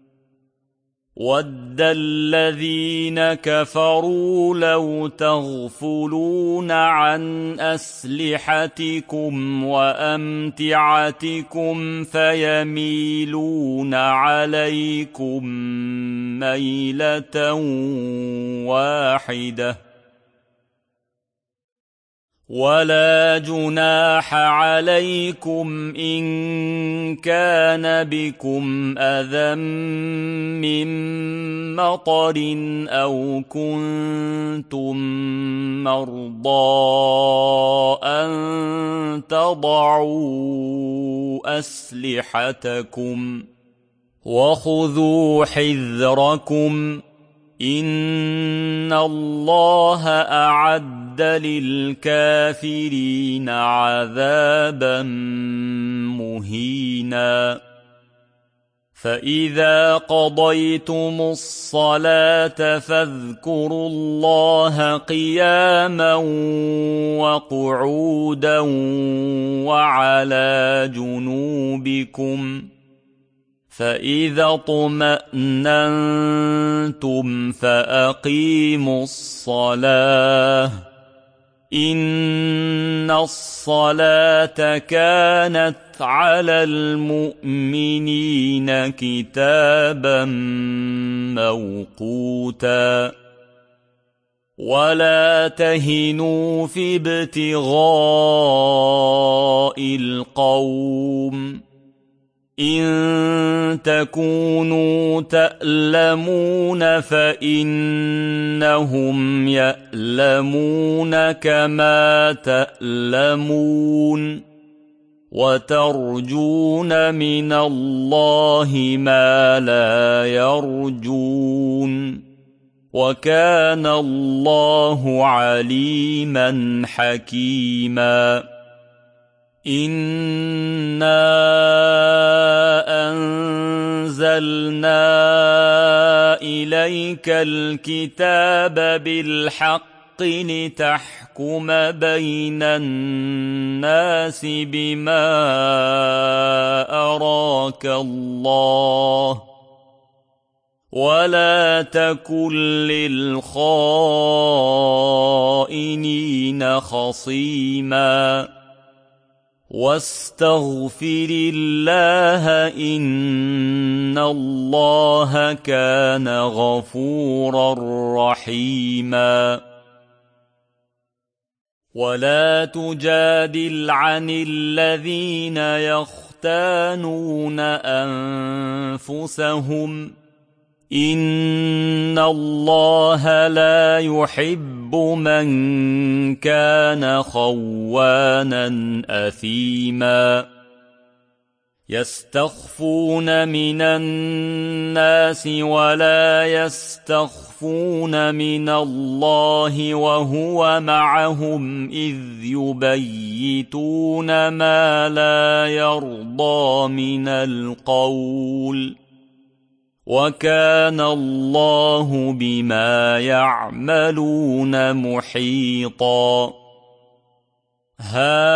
ود الذين كفروا لو تغفلون عن أسلحتكم وأمتعتكم فيميلون عليكم ميلة واحدة ولا جناح عليكم إن كان بكم أذى من مطر أو كنتم مرضى أن تضعوا أسلحتكم وخذوا حذركم إن الله أعد للكافرين عذابا مهينا فإذا قضيتم الصلاة فاذكروا الله قياما وقعودا وعلى جنوبكم فإذا اطمأننتم فأقيموا الصلاة إن الصلاة كانت على المؤمنين كتابا موقوتا ولا تهنوا في ابتغاء القوم إن تكونوا تألمون فإنهم يألمون كما تألمون وترجون من الله ما لا يرجون وكان الله عليما حكيما إنا أنزلنا إليك الكتاب بالحق لتحكم بين الناس بما أراك الله ولا تكن للخائنين خصيما واستغفر الله إن الله كان غفورا رحيما ولا تجادل عن الذين يختانون أنفسهم إن الله لا يحب من كان خوانا أثيما يستخفون من الناس ولا يستخفون من الله وهو معهم إذ يبيتون ما لا يرضى من القول وكان الله بما يعملون محيطا ها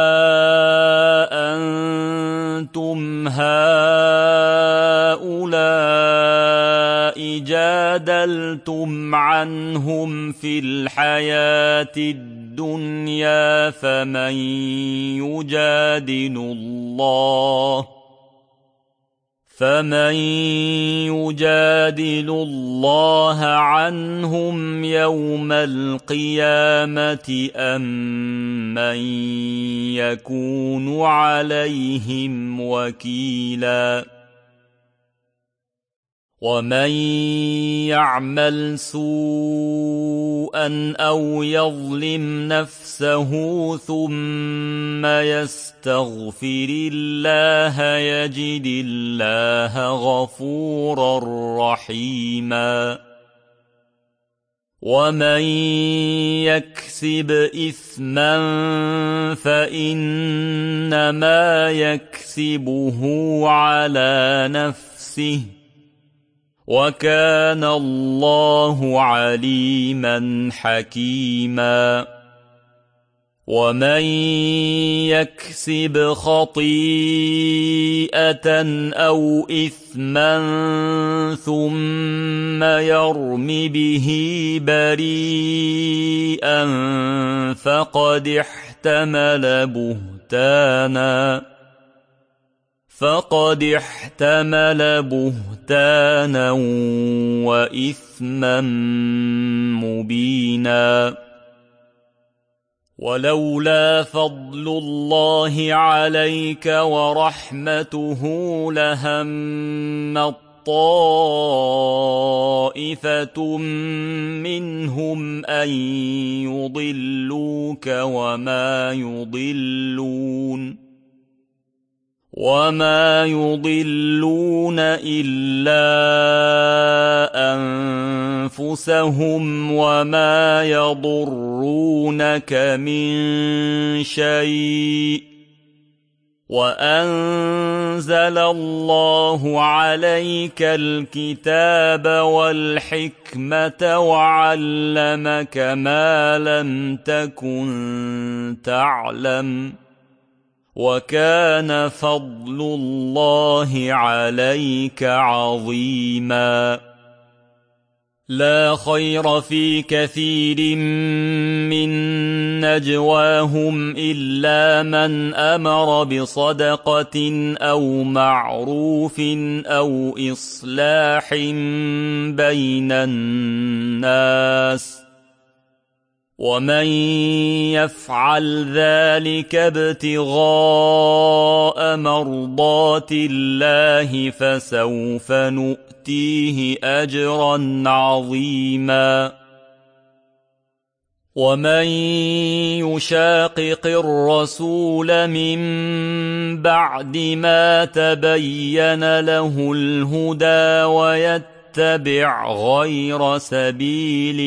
أنتم هؤلاء جادلتم عنهم في الحياة الدنيا فمن يجادل الله عنهم يوم القيامة أم من يكون عليهم وكيلا ومن يعمل سوءا أو يظلم نفسه ثم يستغفر الله يجد الله غفورا رحيما ومن يكسب إثما فإنما يكسبه على نفسه وكان الله عليما حكيما ومن يكسب خطيئة أو إثما ثم يرم به بريئا فقد احتمل بهتانا وإثما مبينا ولولا فضل الله عليك ورحمته لهمت طائفة منهم أن يضلوك وما يضلون إلا أنفسهم وما يضرونك من شيء وأنزل الله عليك الكتاب والحكمة وعلمك ما لم تكن تعلم وكان فضل الله عليك عظيما لا خير في كثير من نجواهم إلا من أمر بصدقة أو معروف أو إصلاح بين الناس ومن يفعل ذلك ابتغاء مرضات الله فسوف نؤتيه أجرا عظيما ومن يشاقق الرسول من بعد ما تبين له الهدى ويتبع غير سبيل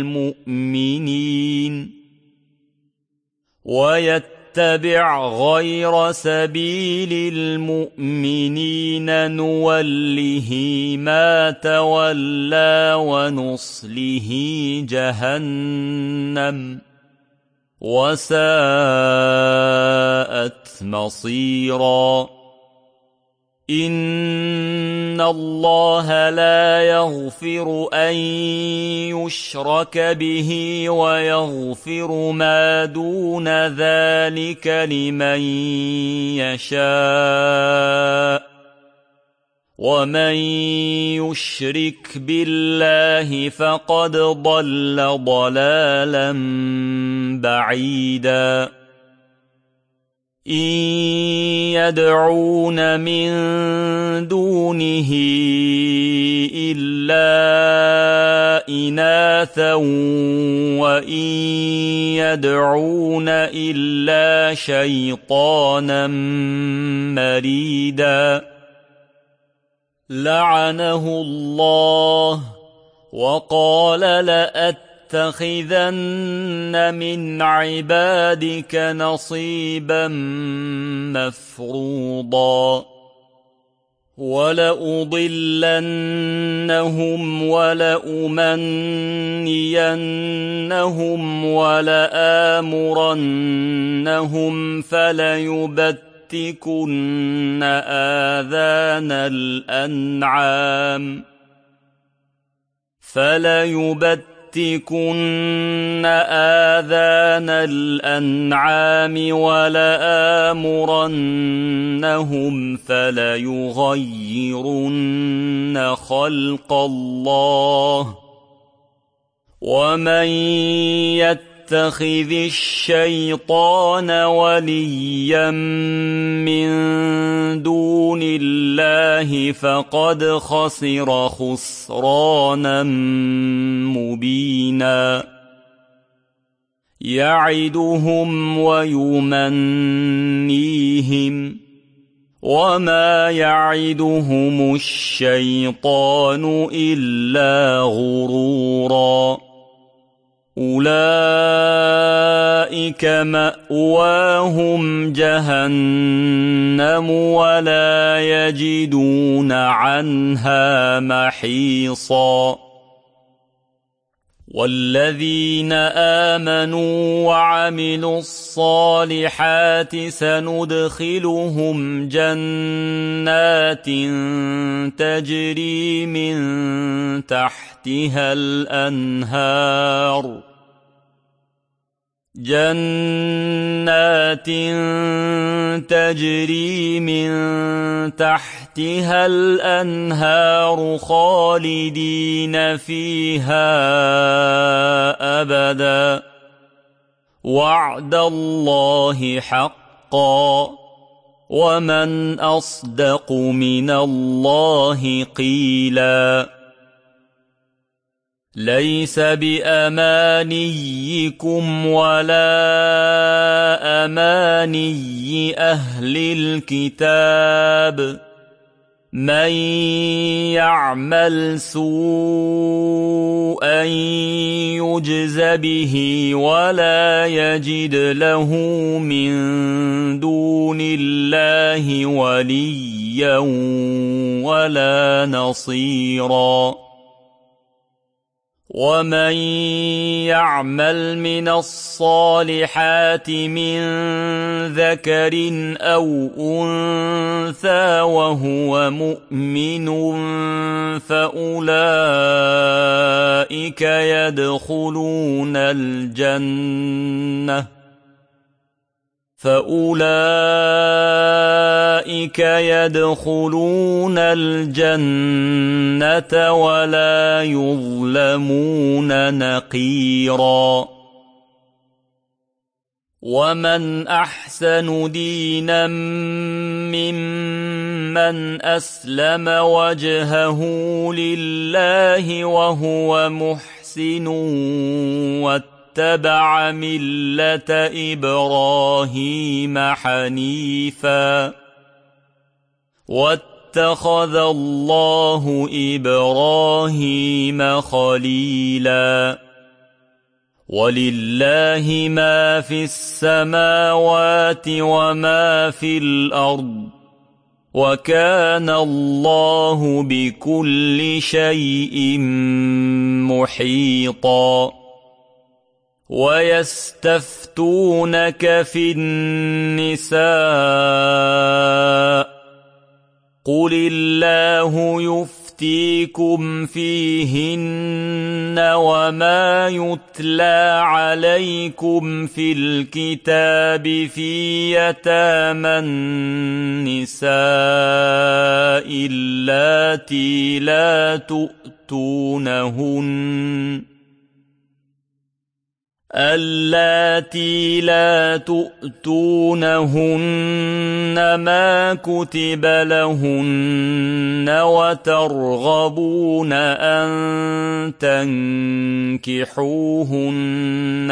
المؤمنين نوله ما تولى ونصله جهنم وساءت مصيرا إن الله لا يغفر أن يشرك به ويغفر ما دون ذلك لمن يشاء ومن يشرك بالله فقد ضل ضلالا بعيدا إن يدعون من دونه إلا إناثا وإن يدعون إلا شيطانا مريدا لعنه الله وقال لأتخذن من عبادك نصيبا مفروضا ولأضلنهم ولأمنينهم ولآمرنهم فليبتكن آذان الأنعام ولآمرنهم فليغيرن خلق الله ومن يتخذ الشيطان وليا من دون الله فقد خسر خسرانا مبينا يعدهم ويمنيهم وما يعدهم الشيطان إلا غرورا أولئك مأواهم جهنم ولا يجدون عنها محيصا والذين آمنوا وعملوا الصالحات سندخلهم جنات تجري من تحتها الأنهار خالدين فيها أبدا وعد الله حقا ومن أصدق من الله قيلا ليس بأمانيكم ولا أماني أهل الكتاب من يعمل سوءا يجز به ولا يجد له من دون الله وليا ولا نصيرا ومن يعمل من الصالحات من ذكر أو أنثى وهو مؤمن فأولئك يدخلون الجنة ولا يظلمون نقيرا ومن أحسن دينا ممن أسلم وجهه لله وهو محسن واتبع ملة إبراهيم حنيفا واتخذ الله إبراهيم خليلا ولله ما في السماوات وما في الأرض وكان الله بكل شيء محيطا ويستفتونك في النساء قل الله يفتيكم فيهن وما يتلى عليكم في الكتاب في يتامى النساء اللاتي اللاتي لا تؤتونهن ما كتب لهن وترغبون أن تنكحوهن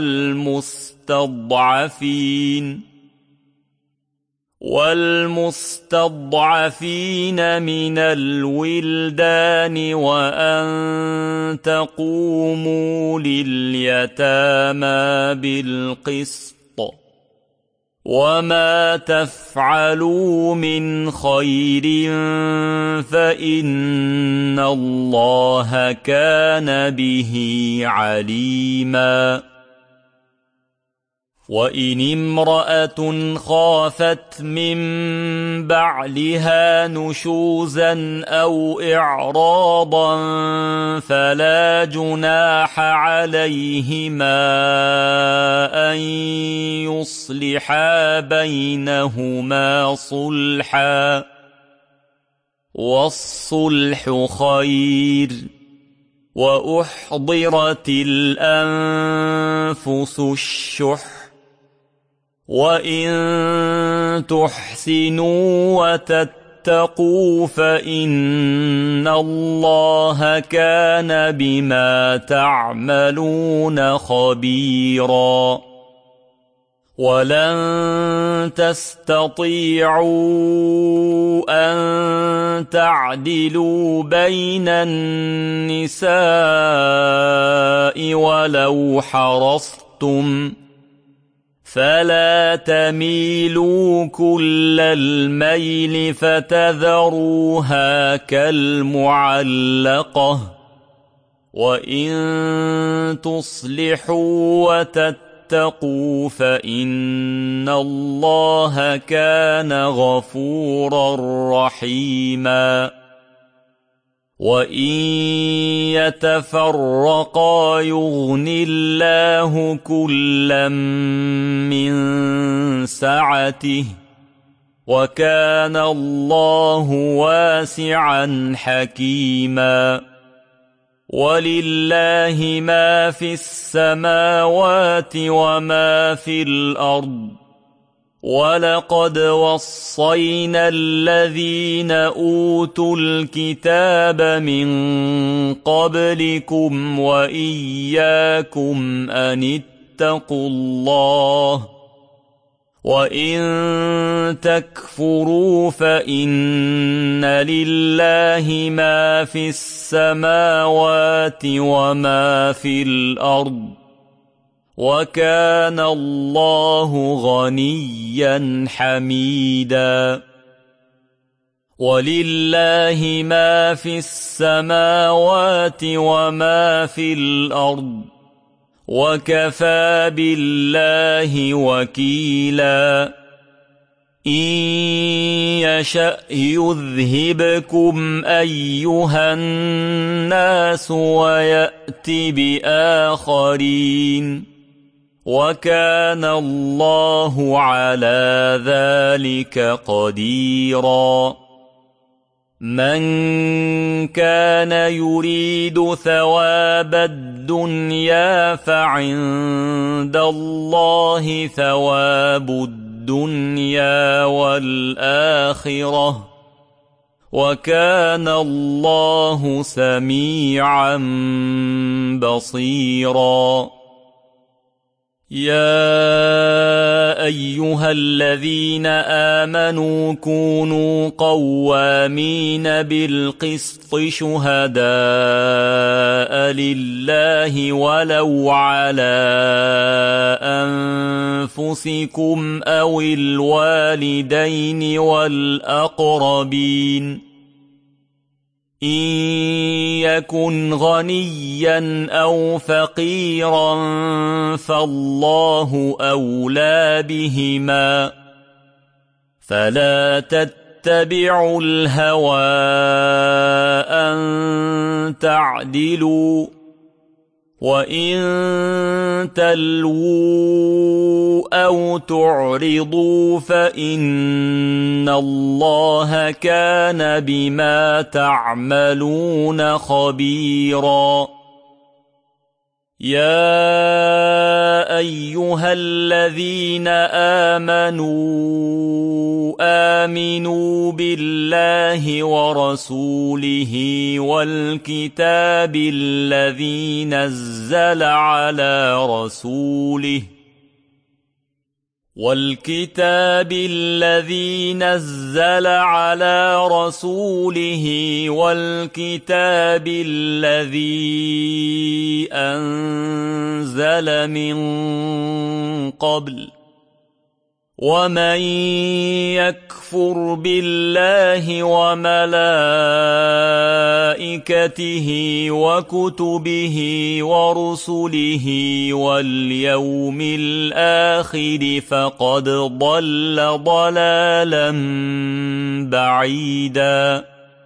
والمستضعفين من الولدان وأن تقوموا لليتامى بالقسط وما تفعلوا من خير فإن الله كان به عليما وإن امرأة خافت من بعلها نشوزا أو إعراضا فلا جناح عليهما أن يصلحا بينهما صلحا والصلح خير وأحضرت الأنفس الشح وإن تحسنوا وتتقوا فإن الله كان بما تعملون خبيرا ولن تستطيعوا أن تعدلوا بين النساء ولو حرصتم فلا تميلوا كل الميل فتذروها كالمعلقة وإن تصلحوا وتتقوا فإن الله كان غفورا رحيما وإن يتفرقا يغن الله كلا من سعته وكان الله واسعا حكيما ولله ما في السماوات وما في الأرض ولقد وصينا الذين أوتوا الكتاب من قبلكم وإياكم أن اتقوا الله وإن تكفروا فإن لله ما في السماوات وما في الأرض وكان الله غنيا حميدا ولله ما في السماوات وما في الأرض وكفى بالله وكيلا إن يشأ يذهبكم أيها الناس ويأت بآخرين وكان الله على ذلك قديرا من كان يريد ثواب الدنيا فعند الله ثواب الدنيا والآخرة وكان الله سميعا بصيرا يا أيها الذين آمنوا كونوا قوامين بالقسط شهداء لله ولو على أنفسكم أو الوالدين والأقربين إن يكن غنيا أو فقيرا فالله أولى بهما فلا تتبعوا الهوى أن تعدلوا وإن تلووا أو تعرضوا فإن الله كان بما تعملون خبيرا يا أيها الذين آمنوا بالله ورسوله والكتاب الذي نزل على رسوله والكتاب الذي أنزل من قبل ومن يكفر بالله وملائكته وكتبه ورسله واليوم الآخر فقد ضل ضلالا بعيدا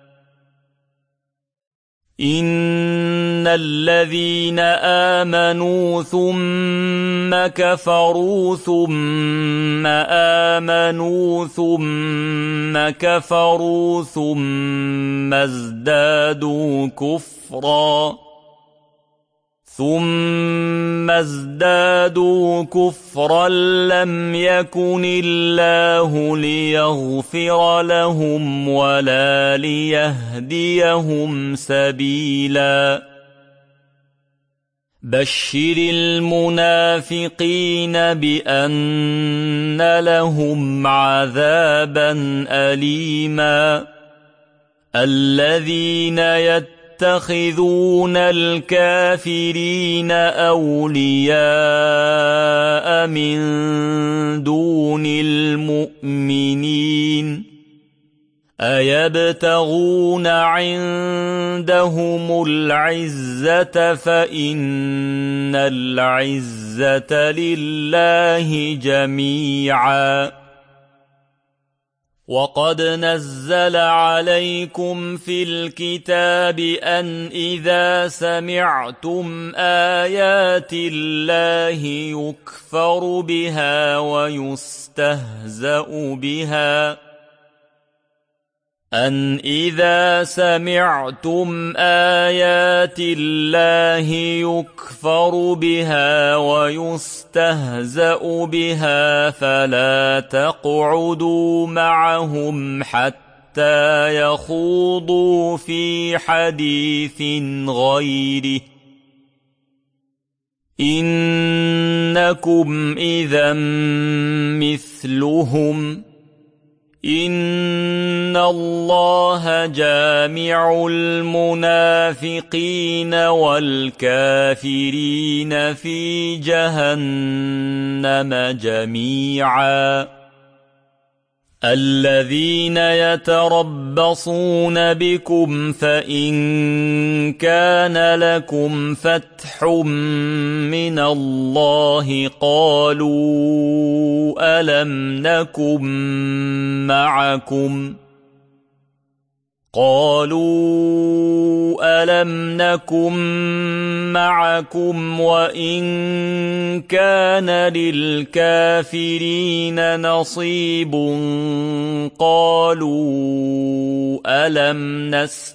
إن الذين آمنوا ثم كفروا ثم آمنوا ثم كفروا ثم ازدادوا كفرا لم يكن الله ليغفر لهم ولا ليهديهم سبيلا بشر المنافقين بأن لهم عذابا أليما الذين يتخذون الكافرين أولياء من دون المؤمنين أيبتغون عندهم العزة فإن العزة لله جميعا وقد نزل عليكم في الكتاب أن إذا سمعتم آيات الله يكفر بها ويستهزأ بها فلا تقعدوا معهم حتى يخوضوا في حديث غيره إنكم إذا مثلهم إن الله جامع المنافقين والكافرين في جهنم جميعا الذين يتربصون بكم فإن كان لكم فتح من الله قالوا ألم نكن معكم وإن كان للكافرين نصيب قالوا ألم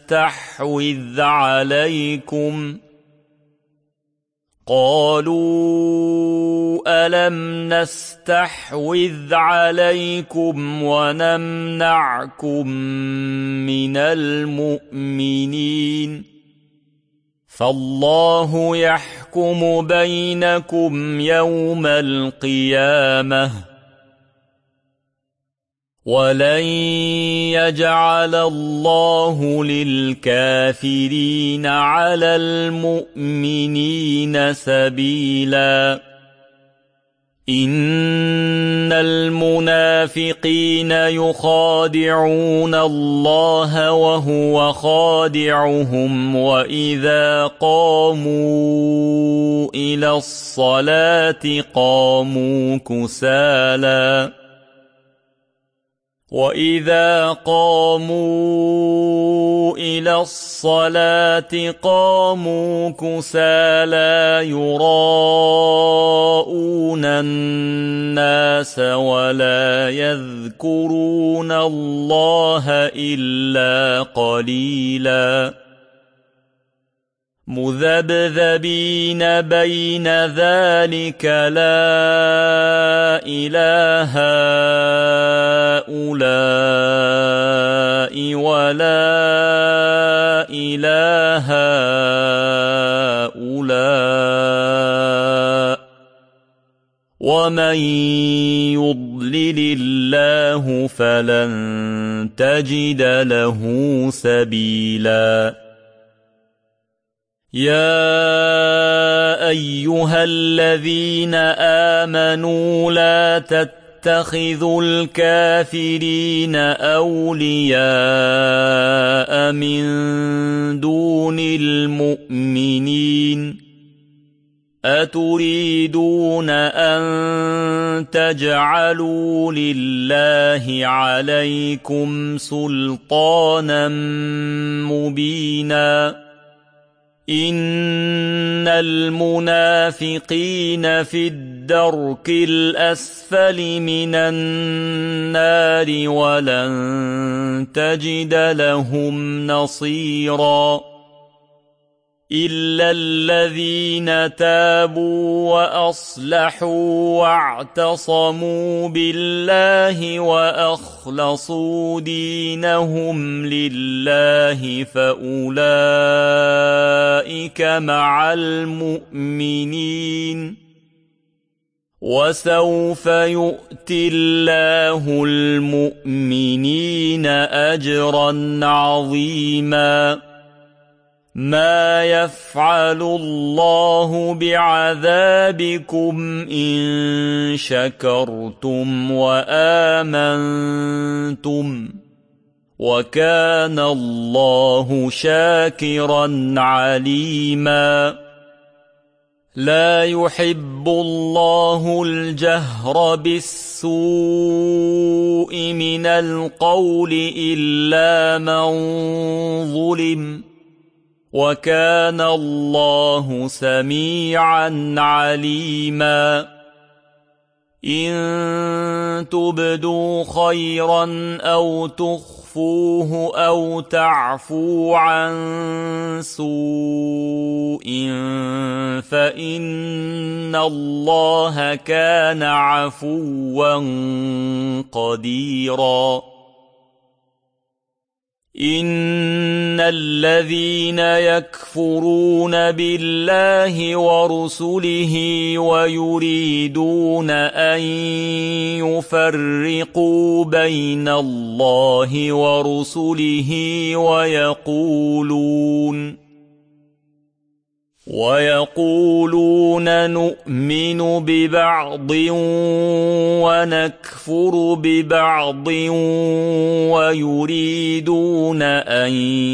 نستحوذ عليكم ونمنعكم من المؤمنين فالله يحكم بينكم يوم القيامة ولن يجعل الله للكافرين على المؤمنين سبيلا إن المنافقين يخادعون الله وهو خادعهم وإذا قاموا إلى الصلاة قاموا كسالى يراءون الناس ولا يذكرون الله إلا قليلا مذبذبين بين ذلك لا إله هؤلاء ولا إله هؤلاء ومن يضلل الله فلن تجد له سبيلا يا أيها الذين آمنوا لا تتخذوا الكافرين أولياء من دون المؤمنين أتريدون أن تجعلوا لله عليكم سلطانا مبينا إن المنافقين في الدرك الأسفل من النار ولن تجد لهم نصيرا إلا الذين تابوا وأصلحوا واعتصموا بالله وأخلصوا دينهم لله فأولئك مع المؤمنين وسوف يؤتي الله المؤمنين أجرا عظيما ما يفعل الله بعذابكم إن شكرتم وآمنتم وكان الله شاكرا عليما لا يحب الله الجهر بالسوء من القول إلا من ظلم وكان الله سميعا عليما إن تبدوا خيرا أو تخفوه أو تعفو عن سوء فإن الله كان عفوا قديرا إن الذين يكفرون بالله ورسله ويريدون أن يفرقوا بين الله ورسله ويقولون نؤمن ببعض ونكفر ببعض ويريدون أن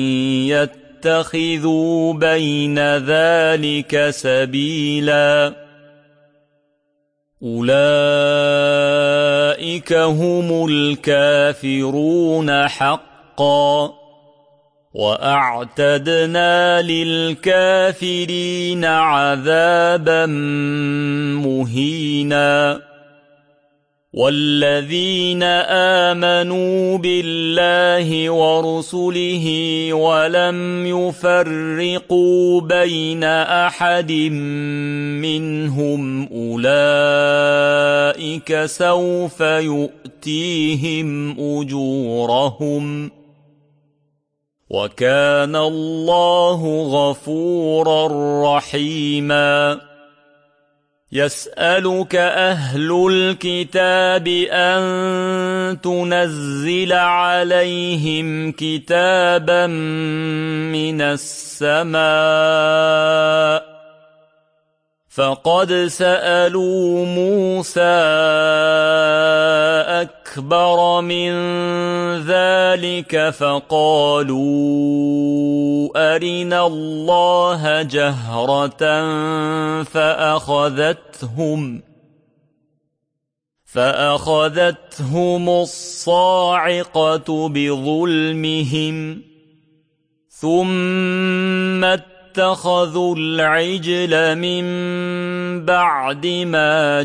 يتخذوا بين ذلك سبيلا أولئك هم الكافرون حقا وأعتدنا للكافرين عذابا مهينا والذين آمنوا بالله ورسله ولم يفرقوا بين أحد منهم أولئك سوف يؤتيهم أجورهم وكان الله غفورا رحيما يسألك أهل الكتاب أن تنزل عليهم كتابا من السماء فقد سألوا موسى أكبر من ذلك فقالوا أرنا الله جهرة فأخذتهم الصاعقة بظلمهم ثم اتخذوا العجل من بعد ما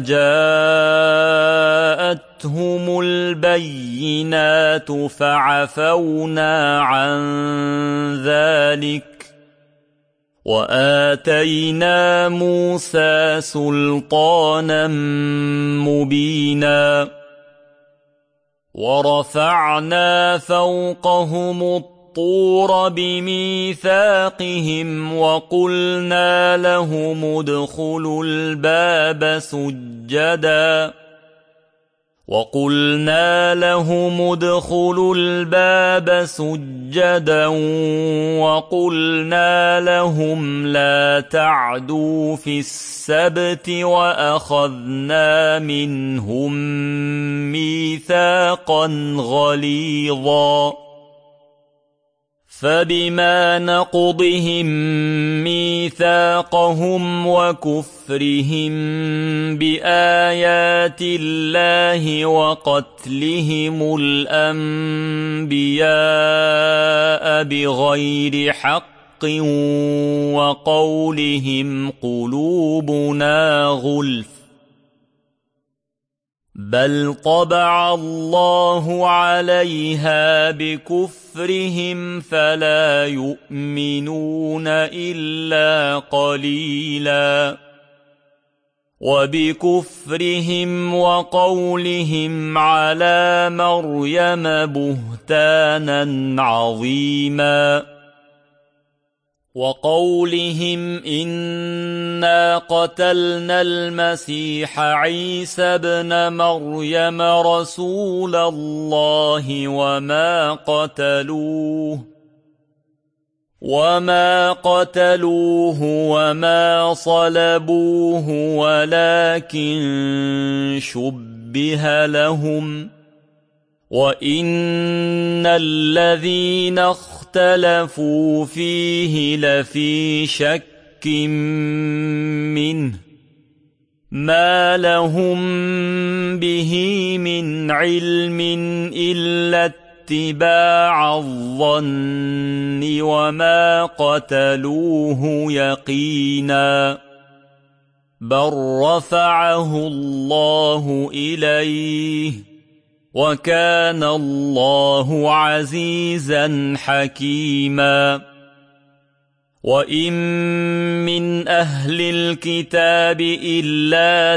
جاءتهم البينات فعفونا عن ذلك وآتينا موسى سلطانا مبينا ورفعنا فوقهم الطور بميثاقهم وقلنا لهم ادخلوا الباب سجدا وقلنا لهم لا تعدوا في السبت وأخذنا منهم ميثاقا غليظا فبما نقضهم ميثاقهم وكفرهم بآيات الله وقتلهم الأنبياء بغير حق وقولهم قلوبنا غلف بل طبع الله عليها بكفرهم فلا يؤمنون إلا قليلا وبكفرهم وقولهم على مريم بهتانا عظيما وقولهم إنا قتلنا المسيح عيسى ابن مريم رسول الله وما قتلوه وما صلبوه ولكن شبه لهم وإن الذين اختلفوا فيه لفي شك منه ما لهم به من علم إلا اتباع الظن وما قتلوه يقينا بل رفعه الله إليه وكان الله عزيزا حكيما وإن من أهل الكتاب إلا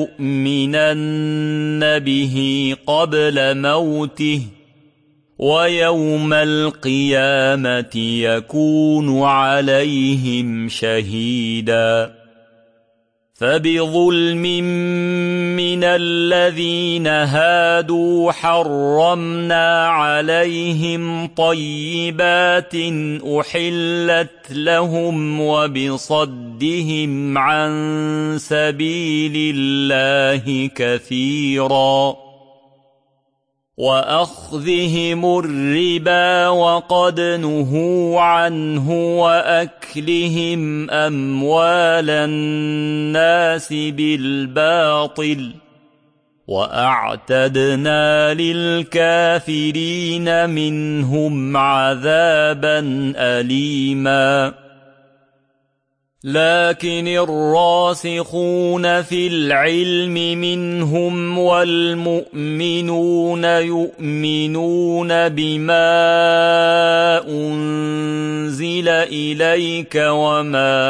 ليؤمنن به قبل موته ويوم القيامة يكون عليهم شهيدا فبظلم من الذين هادوا حرمنا عليهم طيبات أحلت لهم وبصدهم عن سبيل الله كثيرا وأخذهم الربا وقد نهوا عنه وأكلهم أموال الناس بالباطل وأعتدنا للكافرين منهم عذابا أليما لكن الراسخون في العلم منهم والمؤمنون يؤمنون بما أنزل إليك وما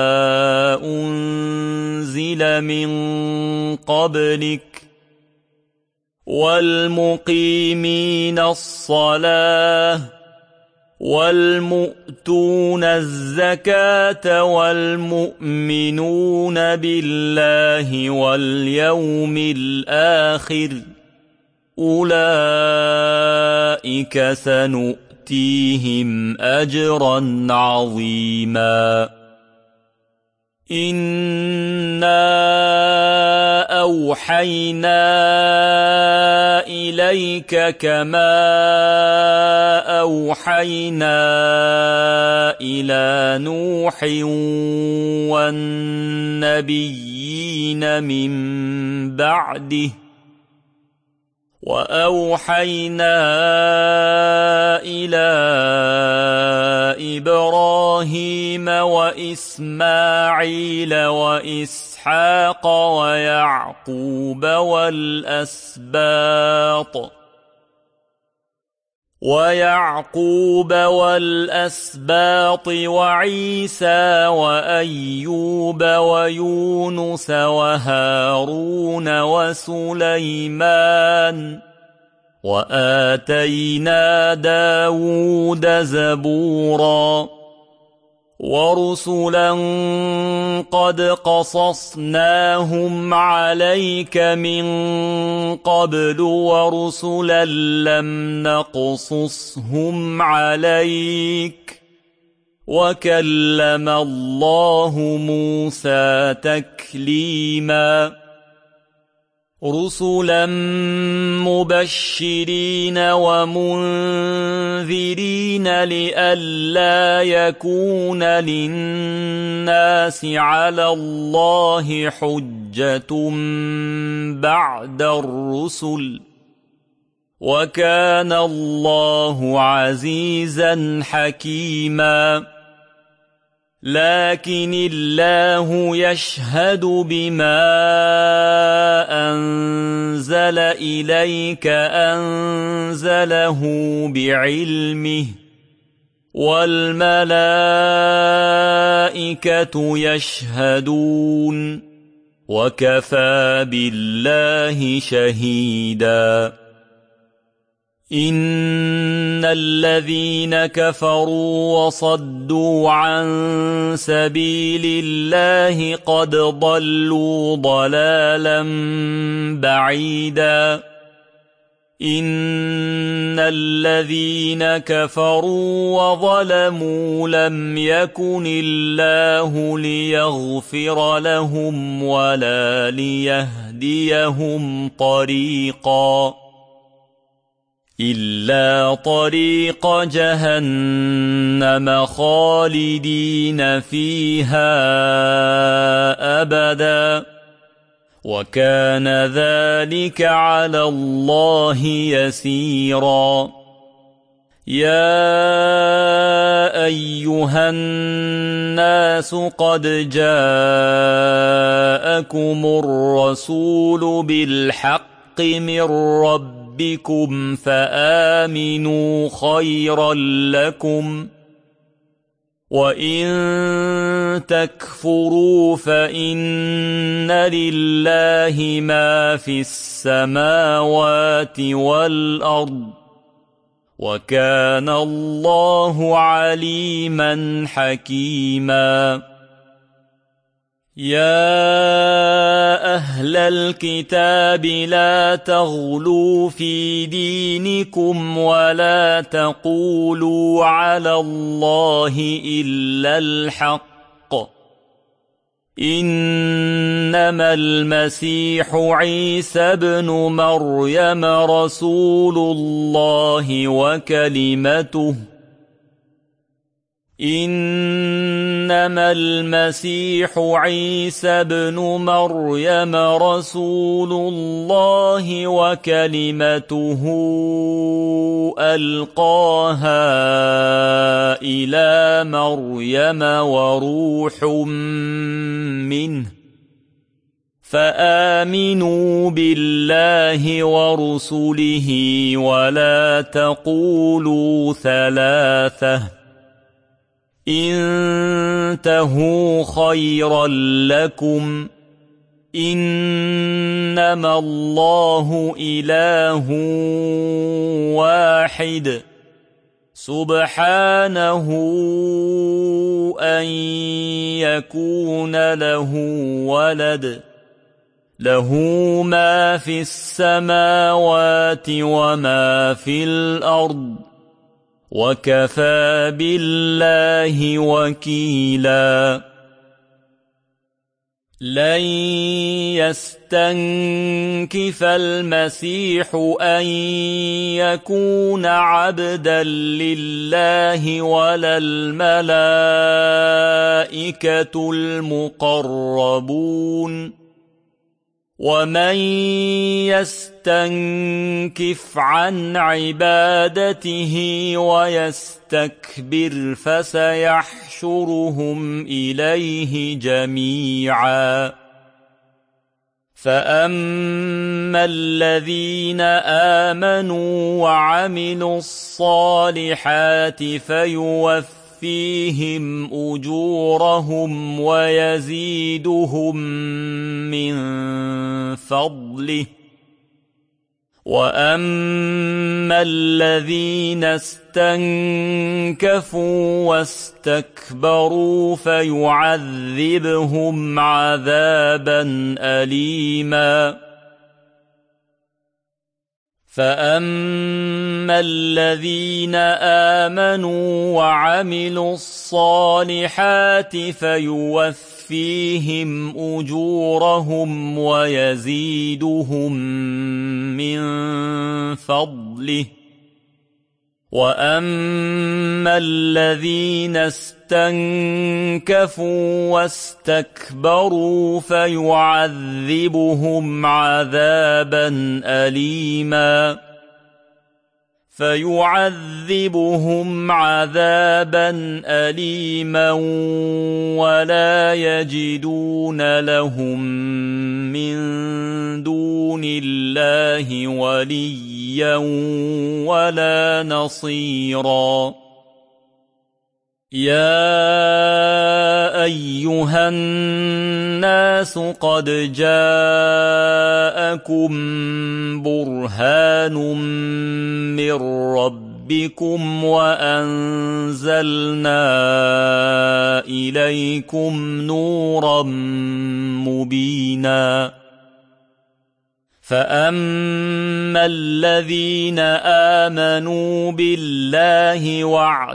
أنزل من قبلك والمقيمين الصلاة والمؤتون الزكاة والمؤمنون بالله واليوم الآخر أولئك سنؤتيهم أجرا عظيما إنا أوحينا إليك كما أوحينا إلى نوح والنبيين من بعده وأوحينا إلى إبراهيم وإسماعيل وإسحاق ويعقوب والأسباط ويعقوب والأسباط وعيسى وأيوب ويونس وهارون وسليمان وآتينا داود زبورا ورسلا قد قصصناهم عليك من قبل ورسلا لم نقصصهم عليك وكلم الله موسى تكليما رسلا مبشرين ومنذرين لئلا يكون للناس على الله حجة بعد الرسل وكان الله عزيزا حكيما لكن الله يشهد بما أنزل إليك أنزله بعلمه والملائكة يشهدون وكفى بالله شهيدا إن الذين كفروا وصدوا عن سبيل الله قد ضلوا ضلالا بعيدا إن الذين كفروا وظلموا لم يكن الله ليغفر لهم ولا ليهديهم طريقا إلا طريق جهنم خالدين فيها أبدا وكان ذلك على الله يسيرا يا أيها الناس قد جاءكم الرسول بالحق من ربكم فآمنوا خيرا لكم وإن تكفروا فإن لله ما في السماوات والأرض وكان الله عليما حكيما يا أهل الكتاب لا تغلوا في دينكم ولا تقولوا على الله إلا الحق إنما المسيح عيسى ابن مريم رسول الله وكلمته إنما المسيح عيسى ابن مريم رسول الله وكلمته ألقاها إلى مريم وروح منه فآمنوا بالله ورسله ولا تقولوا ثلاثة انتهوا خيرا لكم إنما الله إله واحد سبحانه أن يكون له ولد له ما في السماوات وما في الأرض وكفى بالله وكيلا لن يستنكف المسيح أن يكون عبدا لله ولا الملائكة المقربون ومن يستنكف عن عبادته ويستكبر فسيحشرهم إليه جميعا فأما الذين آمنوا وعملوا الصالحات فيوفيهم أجورهم ويزيدهم من فضله، وأما الذين استنكفوا واستكبروا فيعذبهم عذابا أليما. فأما الذين آمنوا وعملوا الصالحات فيوفيهم أجورهم ويزيدهم من فضله، وأما الذين استنكفوا واستكبروا فيعذبهم عذابا أليما ولا يجدون لهم من دون الله وليا ولا نصيرا. يا أيها الناس قد جاءكم برهان من ربكم وأنزلنا إليكم نورا مبينا. فأما الذين آمنوا بالله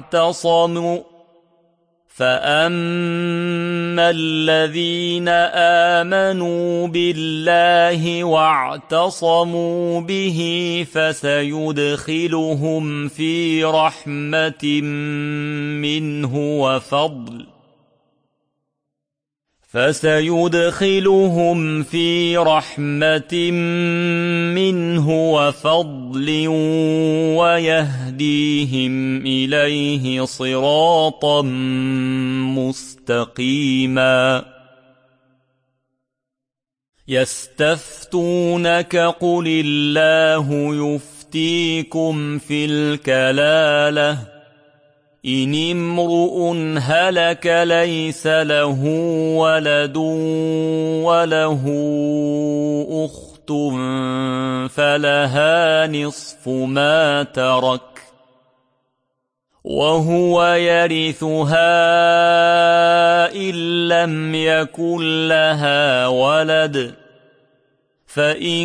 واعتصموا به فسيدخلهم في رحمة منه وفضل ويهديهم إليه صراطا مستقيما. يستفتونك قل الله يفتيكم في الكلالة إن امرؤ هلك ليس له ولد وله أخت فلها نصف ما ترك وهو يرثها إن لم يكن لها ولد، فإن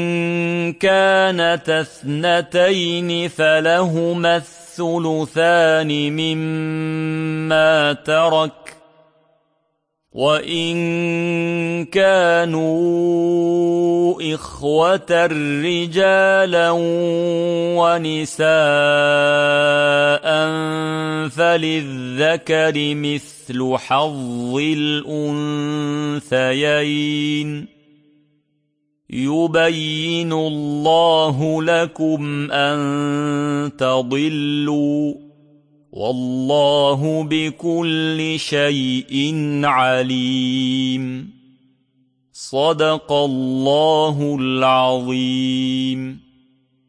كانتا اثنتين فلهما الثلثان مما ترك، وإن كانوا إخوة رجالا ونساء فللذكر مثل حظ الأنثيين. يبين الله لكم أن تضلوا والله بكل شيء عليم. صدق الله العظيم.